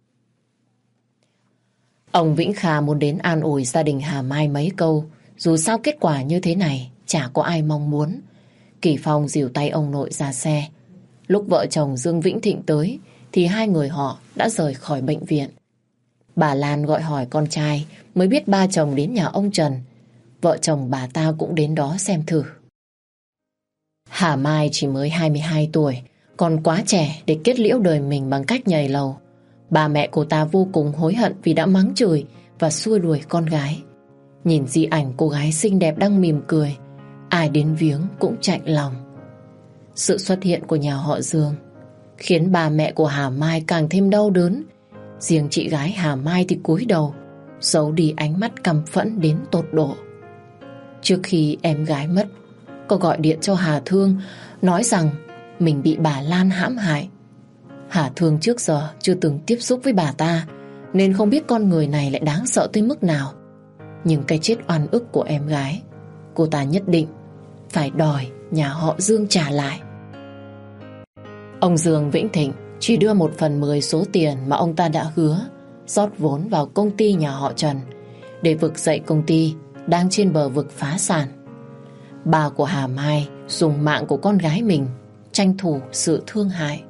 Ông Vĩnh Kha muốn đến an ủi gia đình Hà Mai mấy câu. Dù sao kết quả như thế này chả có ai mong muốn. Kỳ Phong dìu tay ông nội ra xe. Lúc vợ chồng Dương Vĩnh Thịnh tới thì hai người họ đã rời khỏi bệnh viện. Bà Lan gọi hỏi con trai mới biết ba chồng đến nhà ông Trần. Vợ chồng bà ta cũng đến đó xem thử. Hà Mai chỉ mới hai mươi hai tuổi, còn quá trẻ để kết liễu đời mình bằng cách nhảy lầu. Bà mẹ cô ta vô cùng hối hận vì đã mắng chửi và xua đuổi con gái. Nhìn di ảnh cô gái xinh đẹp đang mỉm cười, ai đến viếng cũng chạnh lòng. Sự xuất hiện của nhà họ Dương khiến bà mẹ của Hà Mai càng thêm đau đớn. Riêng chị gái Hà Mai thì cúi đầu, giấu đi ánh mắt căm phẫn đến tột độ. Trước khi em gái mất, cô gọi điện cho Hà Thương, nói rằng mình bị bà Lan hãm hại. Hà Thương trước giờ chưa từng tiếp xúc với bà ta, nên không biết con người này lại đáng sợ tới mức nào. Nhưng cái chết oan ức của em gái, cô ta nhất định phải đòi nhà họ Dương trả lại. Ông Dương Vĩnh Thịnh chỉ đưa một phần mười số tiền mà ông ta đã hứa rót vốn vào công ty nhà họ Trần để vực dậy công ty đang trên bờ vực phá sản. Bà của Hà Mai dùng mạng của con gái mình tranh thủ sự thương hại.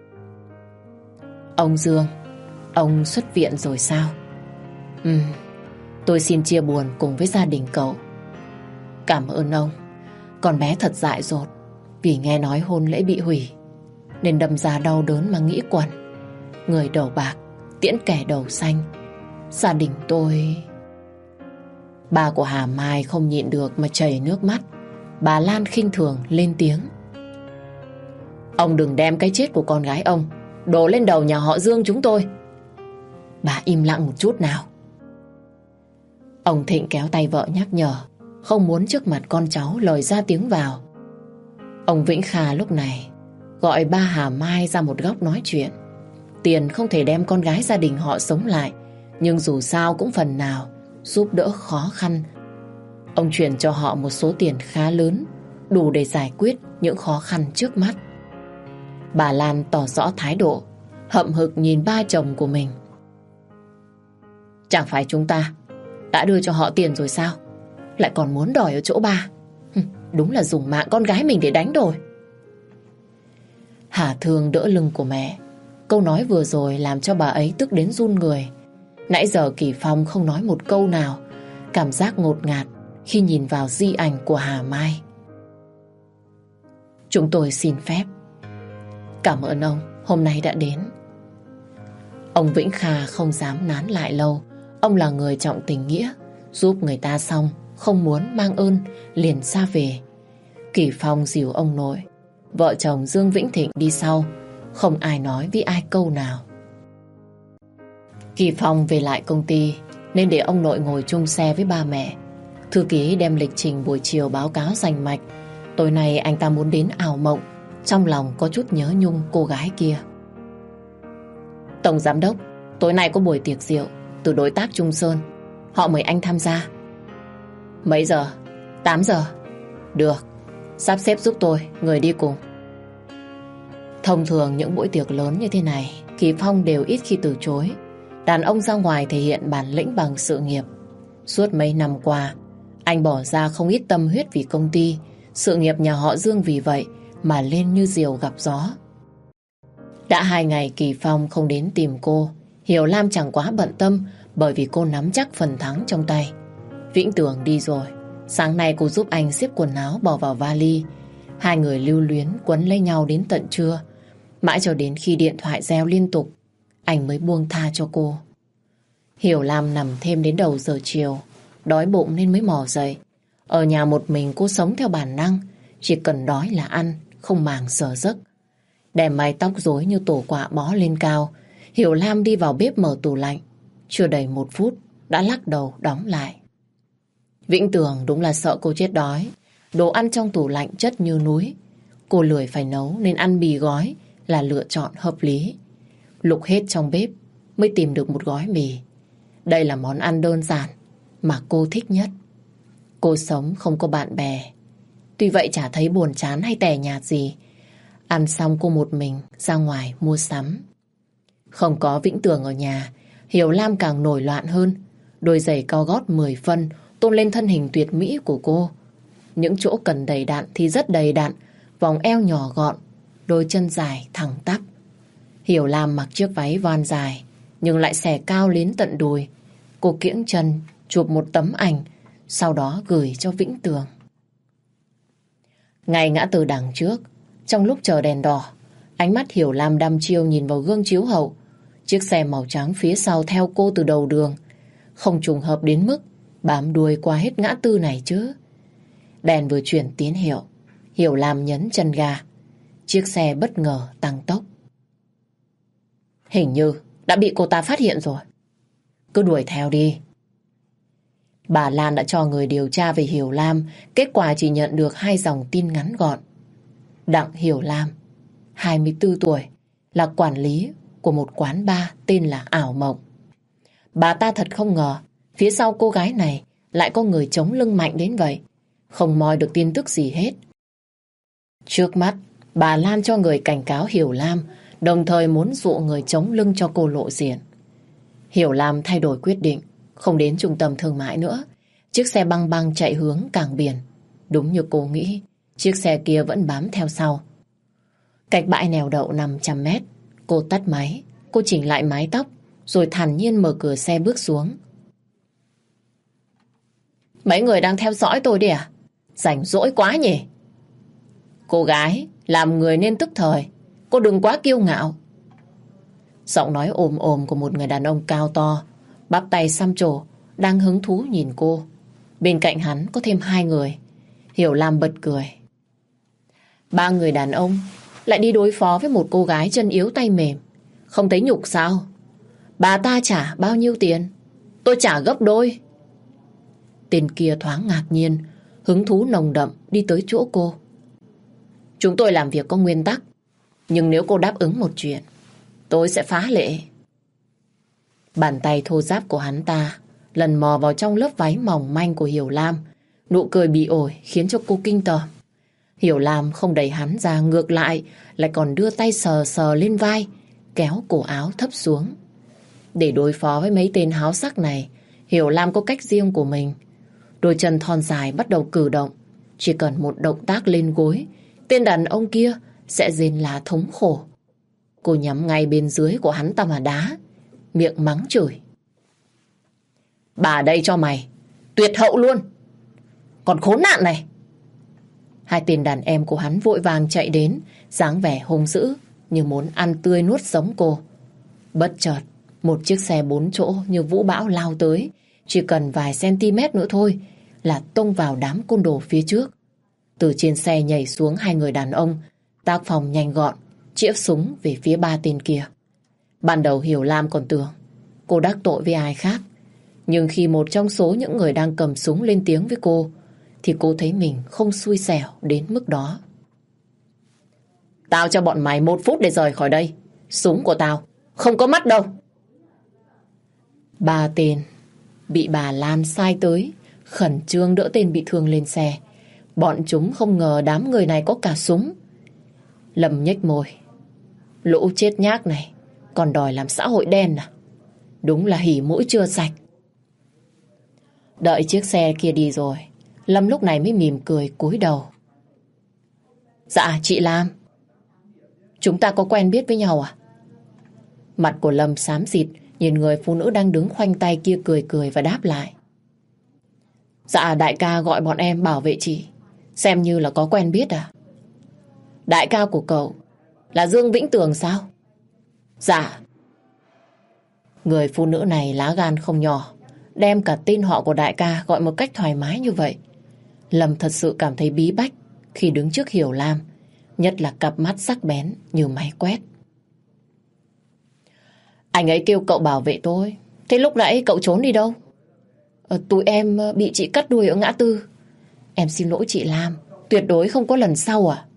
Ông Dương, ông xuất viện rồi sao? Ừ, tôi xin chia buồn cùng với gia đình cậu. Cảm ơn ông. Con bé thật dại dột, vì nghe nói hôn lễ bị hủy nên đâm ra đau đớn mà nghĩ quẩn. Người đầu bạc tiễn kẻ đầu xanh. Gia đình tôi... Bà của Hà Mai không nhịn được mà chảy nước mắt. Bà Lan khinh thường lên tiếng. Ông đừng đem cái chết của con gái ông đổ lên đầu nhà họ Dương chúng tôi. Bà im lặng một chút nào. Ông Thịnh kéo tay vợ nhắc nhở, không muốn trước mặt con cháu lời ra tiếng vào. Ông Vĩnh Kha lúc này gọi ba Hà Mai ra một góc nói chuyện. Tiền không thể đem con gái gia đình họ sống lại, nhưng dù sao cũng phần nào giúp đỡ khó khăn. Ông chuyển cho họ một số tiền khá lớn, đủ để giải quyết những khó khăn trước mắt. Bà Lan tỏ rõ thái độ, hậm hực nhìn ba chồng của mình. Chẳng phải chúng ta đã đưa cho họ tiền rồi sao? Lại còn muốn đòi ở chỗ ba. Đúng là dùng mạng con gái mình để đánh đổi. Hà Thương đỡ lưng của mẹ. Câu nói vừa rồi làm cho bà ấy tức đến run người. Nãy giờ Kỳ Phong không nói một câu nào. Cảm giác ngột ngạt khi nhìn vào di ảnh của Hà Mai. Chúng tôi xin phép. Cảm ơn ông hôm nay đã đến. Ông Vĩnh Kha không dám nán lại lâu. Ông là người trọng tình nghĩa, giúp người ta xong không muốn mang ơn liền xa về. Kỳ Phong dìu ông nội, vợ chồng Dương Vĩnh Thịnh đi sau, không ai nói với ai câu nào. Kỳ Phong về lại công ty nên để ông nội ngồi chung xe với ba mẹ. Thư ký đem lịch trình buổi chiều báo cáo rành mạch. Tối nay anh ta muốn đến ảo mộng, trong lòng có chút nhớ nhung cô gái kia. Tổng giám đốc, tối nay có buổi tiệc rượu từ đối tác Trung Sơn. Họ mời anh tham gia. Mấy giờ? tám giờ. Được, sắp xếp giúp tôi người đi cùng. Thông thường những buổi tiệc lớn như thế này, Kỳ Phong đều ít khi từ chối. Đàn ông ra ngoài thể hiện bản lĩnh bằng sự nghiệp. Suốt mấy năm qua, anh bỏ ra không ít tâm huyết vì công ty. Sự nghiệp nhà họ Dương vì vậy mà lên như diều gặp gió. Đã hai ngày Kỳ Phong không đến tìm cô. Hiểu Lam chẳng quá bận tâm bởi vì cô nắm chắc phần thắng trong tay. Vĩnh Tường đi rồi. Sáng nay cô giúp anh xếp quần áo bỏ vào vali. Hai người lưu luyến quấn lấy nhau đến tận trưa. Mãi cho đến khi điện thoại reo liên tục, anh mới buông tha cho cô. Hiểu Lam nằm thêm đến đầu giờ chiều. Đói bụng nên mới mò dậy. Ở nhà một mình cô sống theo bản năng. Chỉ cần đói là ăn, không màng giờ giấc. Đem mái tóc rối như tổ quạ bó lên cao, Hiểu Lam đi vào bếp mở tủ lạnh. Chưa đầy một phút đã lắc đầu đóng lại. Vĩnh Tường đúng là sợ cô chết đói. Đồ ăn trong tủ lạnh chất như núi. Cô lười phải nấu nên ăn mì gói là lựa chọn hợp lý. Lục hết trong bếp mới tìm được một gói mì. Đây là món ăn đơn giản mà cô thích nhất. Cô sống không có bạn bè, tuy vậy chả thấy buồn chán hay tẻ nhạt gì. Ăn xong cô một mình ra ngoài mua sắm. Không có Vĩnh Tường ở nhà, Hiểu Lam càng nổi loạn hơn. Đôi giày cao gót mười phân tôn lên thân hình tuyệt mỹ của cô. Những chỗ cần đầy đặn thì rất đầy đặn, vòng eo nhỏ gọn, đôi chân dài thẳng tắp. Hiểu Lam mặc chiếc váy voan dài nhưng lại xẻ cao đến tận đùi. Cô kiễng chân chụp một tấm ảnh, sau đó gửi cho Vĩnh Tường. Ngay ngã tư đằng trước, trong lúc chờ đèn đỏ, ánh mắt Hiểu Lam đăm chiêu nhìn vào gương chiếu hậu. Chiếc xe màu trắng phía sau theo cô từ đầu đường. Không trùng hợp đến mức bám đuôi qua hết ngã tư này chứ. Đèn vừa chuyển tín hiệu, Hiểu Lam nhấn chân ga. Chiếc xe bất ngờ tăng tốc. Hình như đã bị cô ta phát hiện rồi. Cứ đuổi theo đi. Bà Lan đã cho người điều tra về Hiểu Lam. Kết quả chỉ nhận được hai dòng tin ngắn gọn. Đặng Hiểu Lam, hai mươi tư tuổi, là quản lý của một quán bar tên là Ảo Mộng. Bà ta thật không ngờ phía sau cô gái này lại có người chống lưng mạnh đến vậy. Không moi được tin tức gì hết. Trước mắt, bà Lan cho người cảnh cáo Hiểu Lam, đồng thời muốn dụ người chống lưng cho cô lộ diện. Hiểu Lam thay đổi quyết định, không đến trung tâm thương mại nữa. Chiếc xe băng băng chạy hướng cảng biển. Đúng như cô nghĩ, chiếc xe kia vẫn bám theo sau. Cách bãi neo đậu năm trăm mét, cô tắt máy, cô chỉnh lại mái tóc, rồi thản nhiên mở cửa xe bước xuống. Mấy người đang theo dõi tôi đi à? Rảnh rỗi quá nhỉ? Cô gái, làm người nên tức thời, cô đừng quá kiêu ngạo. Giọng nói ồm ồm của một người đàn ông cao to, bắp tay xăm trổ, đang hứng thú nhìn cô. Bên cạnh hắn có thêm hai người. Hiểu Lam bật cười. Ba người đàn ông lại đi đối phó với một cô gái chân yếu tay mềm. Không thấy nhục sao? Bà ta trả bao nhiêu tiền? Tôi trả gấp đôi. Tên kia thoáng ngạc nhiên, hứng thú nồng đậm đi tới chỗ cô. Chúng tôi làm việc có nguyên tắc, nhưng nếu cô đáp ứng một chuyện, tôi sẽ phá lệ. Bàn tay thô ráp của hắn ta lần mò vào trong lớp váy mỏng manh của Hiểu Lam. Nụ cười bị ổi khiến cho cô kinh tởm. Hiểu Lam không đẩy hắn ra, ngược lại lại còn đưa tay sờ sờ lên vai, kéo cổ áo thấp xuống. Để đối phó với mấy tên háo sắc này, Hiểu Lam có cách riêng của mình. Đôi chân thon dài bắt đầu cử động. Chỉ cần một động tác lên gối, tên đàn ông kia sẽ rên la thống khổ. Cô nhắm ngay bên dưới của hắn ta mà đá, miệng mắng chửi. Bà đây cho mày, tuyệt hậu luôn. Còn khốn nạn này. Hai tên đàn em của hắn vội vàng chạy đến, dáng vẻ hung dữ như muốn ăn tươi nuốt sống cô. Bất chợt, một chiếc xe bốn chỗ như vũ bão lao tới. Chỉ cần vài cm nữa thôi là tông vào đám côn đồ phía trước. Từ trên xe nhảy xuống hai người đàn ông, tác phong nhanh gọn, chĩa súng về phía ba tên kia. Ban đầu Hiểu Lam còn tưởng cô đắc tội với ai khác. Nhưng khi một trong số những người đang cầm súng lên tiếng với cô, thì cô thấy mình không xui xẻo đến mức đó. Tao cho bọn mày một phút để rời khỏi đây. Súng của tao không có mắt đâu. Ba tên bị bà Lan sai tới, khẩn trương đỡ tên bị thương lên xe. Bọn chúng không ngờ đám người này có cả súng. Lâm nhếch môi. Lũ chết nhác này còn đòi làm xã hội đen à? Đúng là hỉ mũi chưa sạch. Đợi chiếc xe kia đi rồi, Lâm lúc này mới mỉm cười cúi đầu. Dạ chị Lam. Chúng ta có quen biết với nhau à? Mặt của Lâm xám xịt, nhìn người phụ nữ đang đứng khoanh tay kia cười cười và đáp lại. Dạ đại ca gọi bọn em bảo vệ chị, xem như là có quen biết à? Đại ca của cậu là Dương Vĩnh Tường sao? Dạ. Người phụ nữ này lá gan không nhỏ, đem cả tên họ của đại ca gọi một cách thoải mái như vậy. Lâm thật sự cảm thấy bí bách khi đứng trước Hiểu Lam, nhất là cặp mắt sắc bén như máy quét. Anh ấy kêu cậu bảo vệ tôi. Thế lúc nãy cậu trốn đi đâu? Ờ, tụi em bị chị cắt đuôi ở ngã tư. Em xin lỗi chị Lam, tuyệt đối không có lần sau à?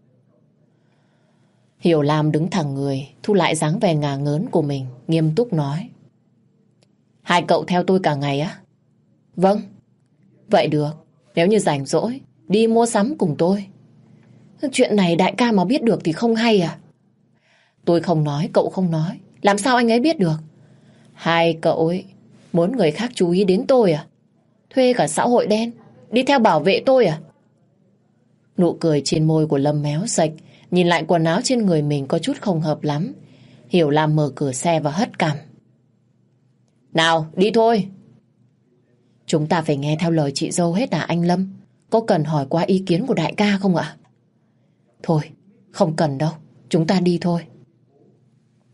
Hiểu Lam đứng thẳng người, thu lại dáng vẻ ngả ngớn của mình, nghiêm túc nói. Hai cậu theo tôi cả ngày á? Vâng. Vậy được, nếu như rảnh rỗi, đi mua sắm cùng tôi. Chuyện này đại ca mà biết được thì không hay à? Tôi không nói, cậu không nói, làm sao anh ấy biết được? Hai cậu ấy muốn người khác chú ý đến tôi à? Thuê cả xã hội đen, đi theo bảo vệ tôi à? Nụ cười trên môi của Lâm méo sạch, nhìn lại quần áo trên người mình có chút không hợp lắm. Hiểu Lam mở cửa xe và hất cằm. Nào, đi thôi. Chúng ta phải nghe theo lời chị dâu hết à anh Lâm? Có cần hỏi qua ý kiến của đại ca không ạ? Thôi, không cần đâu, chúng ta đi thôi.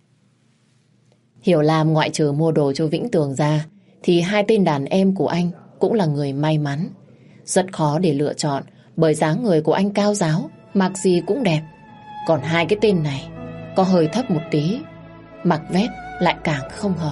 Hiểu Lam ngoại trừ mua đồ cho Vĩnh Tường ra, thì hai tên đàn em của anh cũng là người may mắn. Rất khó để lựa chọn bởi dáng người của anh cao ráo, mặc gì cũng đẹp. Còn hai cái tên này có hơi thấp một tí, mặc vest lại càng không hợp.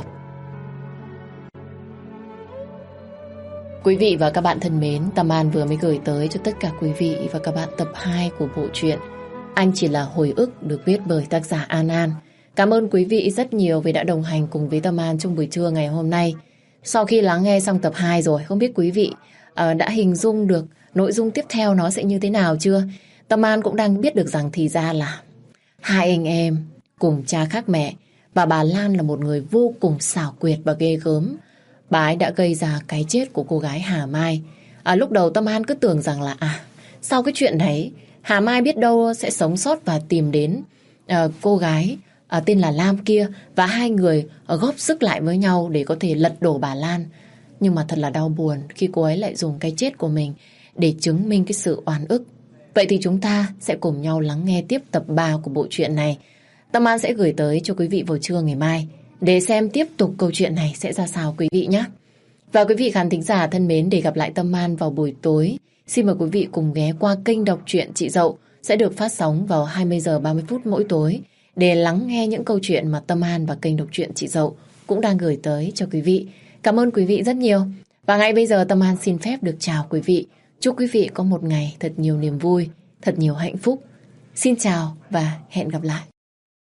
Quý vị và các bạn thân mến, Tâm An vừa mới gửi tới cho tất cả quý vị và các bạn tập hai của bộ truyện Anh Chỉ Là Hồi Ức, được viết bởi tác giả An An. Cảm ơn quý vị rất nhiều vì đã đồng hành cùng với Tâm An trong buổi trưa ngày hôm nay. Sau khi lắng nghe xong tập hai rồi, không biết quý vị uh, đã hình dung được nội dung tiếp theo nó sẽ như thế nào chưa? Tâm An cũng đang biết được rằng thì ra là hai anh em cùng cha khác mẹ, và bà Lan là một người vô cùng xảo quyệt và ghê gớm. Bà ấy đã gây ra cái chết của cô gái Hà Mai. À, lúc đầu Tâm An cứ tưởng rằng là à, sau cái chuyện đấy Hà Mai biết đâu sẽ sống sót và tìm đến uh, cô gái uh, tên là Lam kia, và hai người uh, góp sức lại với nhau để có thể lật đổ bà Lan. Nhưng mà thật là đau buồn khi cô ấy lại dùng cái chết của mình để chứng minh cái sự oan ức. Vậy thì chúng ta sẽ cùng nhau lắng nghe tiếp tập ba của bộ truyện này. Tâm An sẽ gửi tới cho quý vị vào trưa ngày mai để xem tiếp tục câu chuyện này sẽ ra sao quý vị nhé. Và quý vị khán thính giả thân mến, để gặp lại Tâm An vào buổi tối, xin mời quý vị cùng ghé qua kênh đọc truyện Chị Dậu sẽ được phát sóng vào hai mươi giờ ba mươi phút mỗi tối để lắng nghe những câu chuyện mà Tâm An và kênh đọc truyện Chị Dậu cũng đang gửi tới cho quý vị. Cảm ơn quý vị rất nhiều. Và ngay bây giờ Tâm An xin phép được chào quý vị. Chúc quý vị có một ngày thật nhiều niềm vui, thật nhiều hạnh phúc. Xin chào và hẹn gặp lại.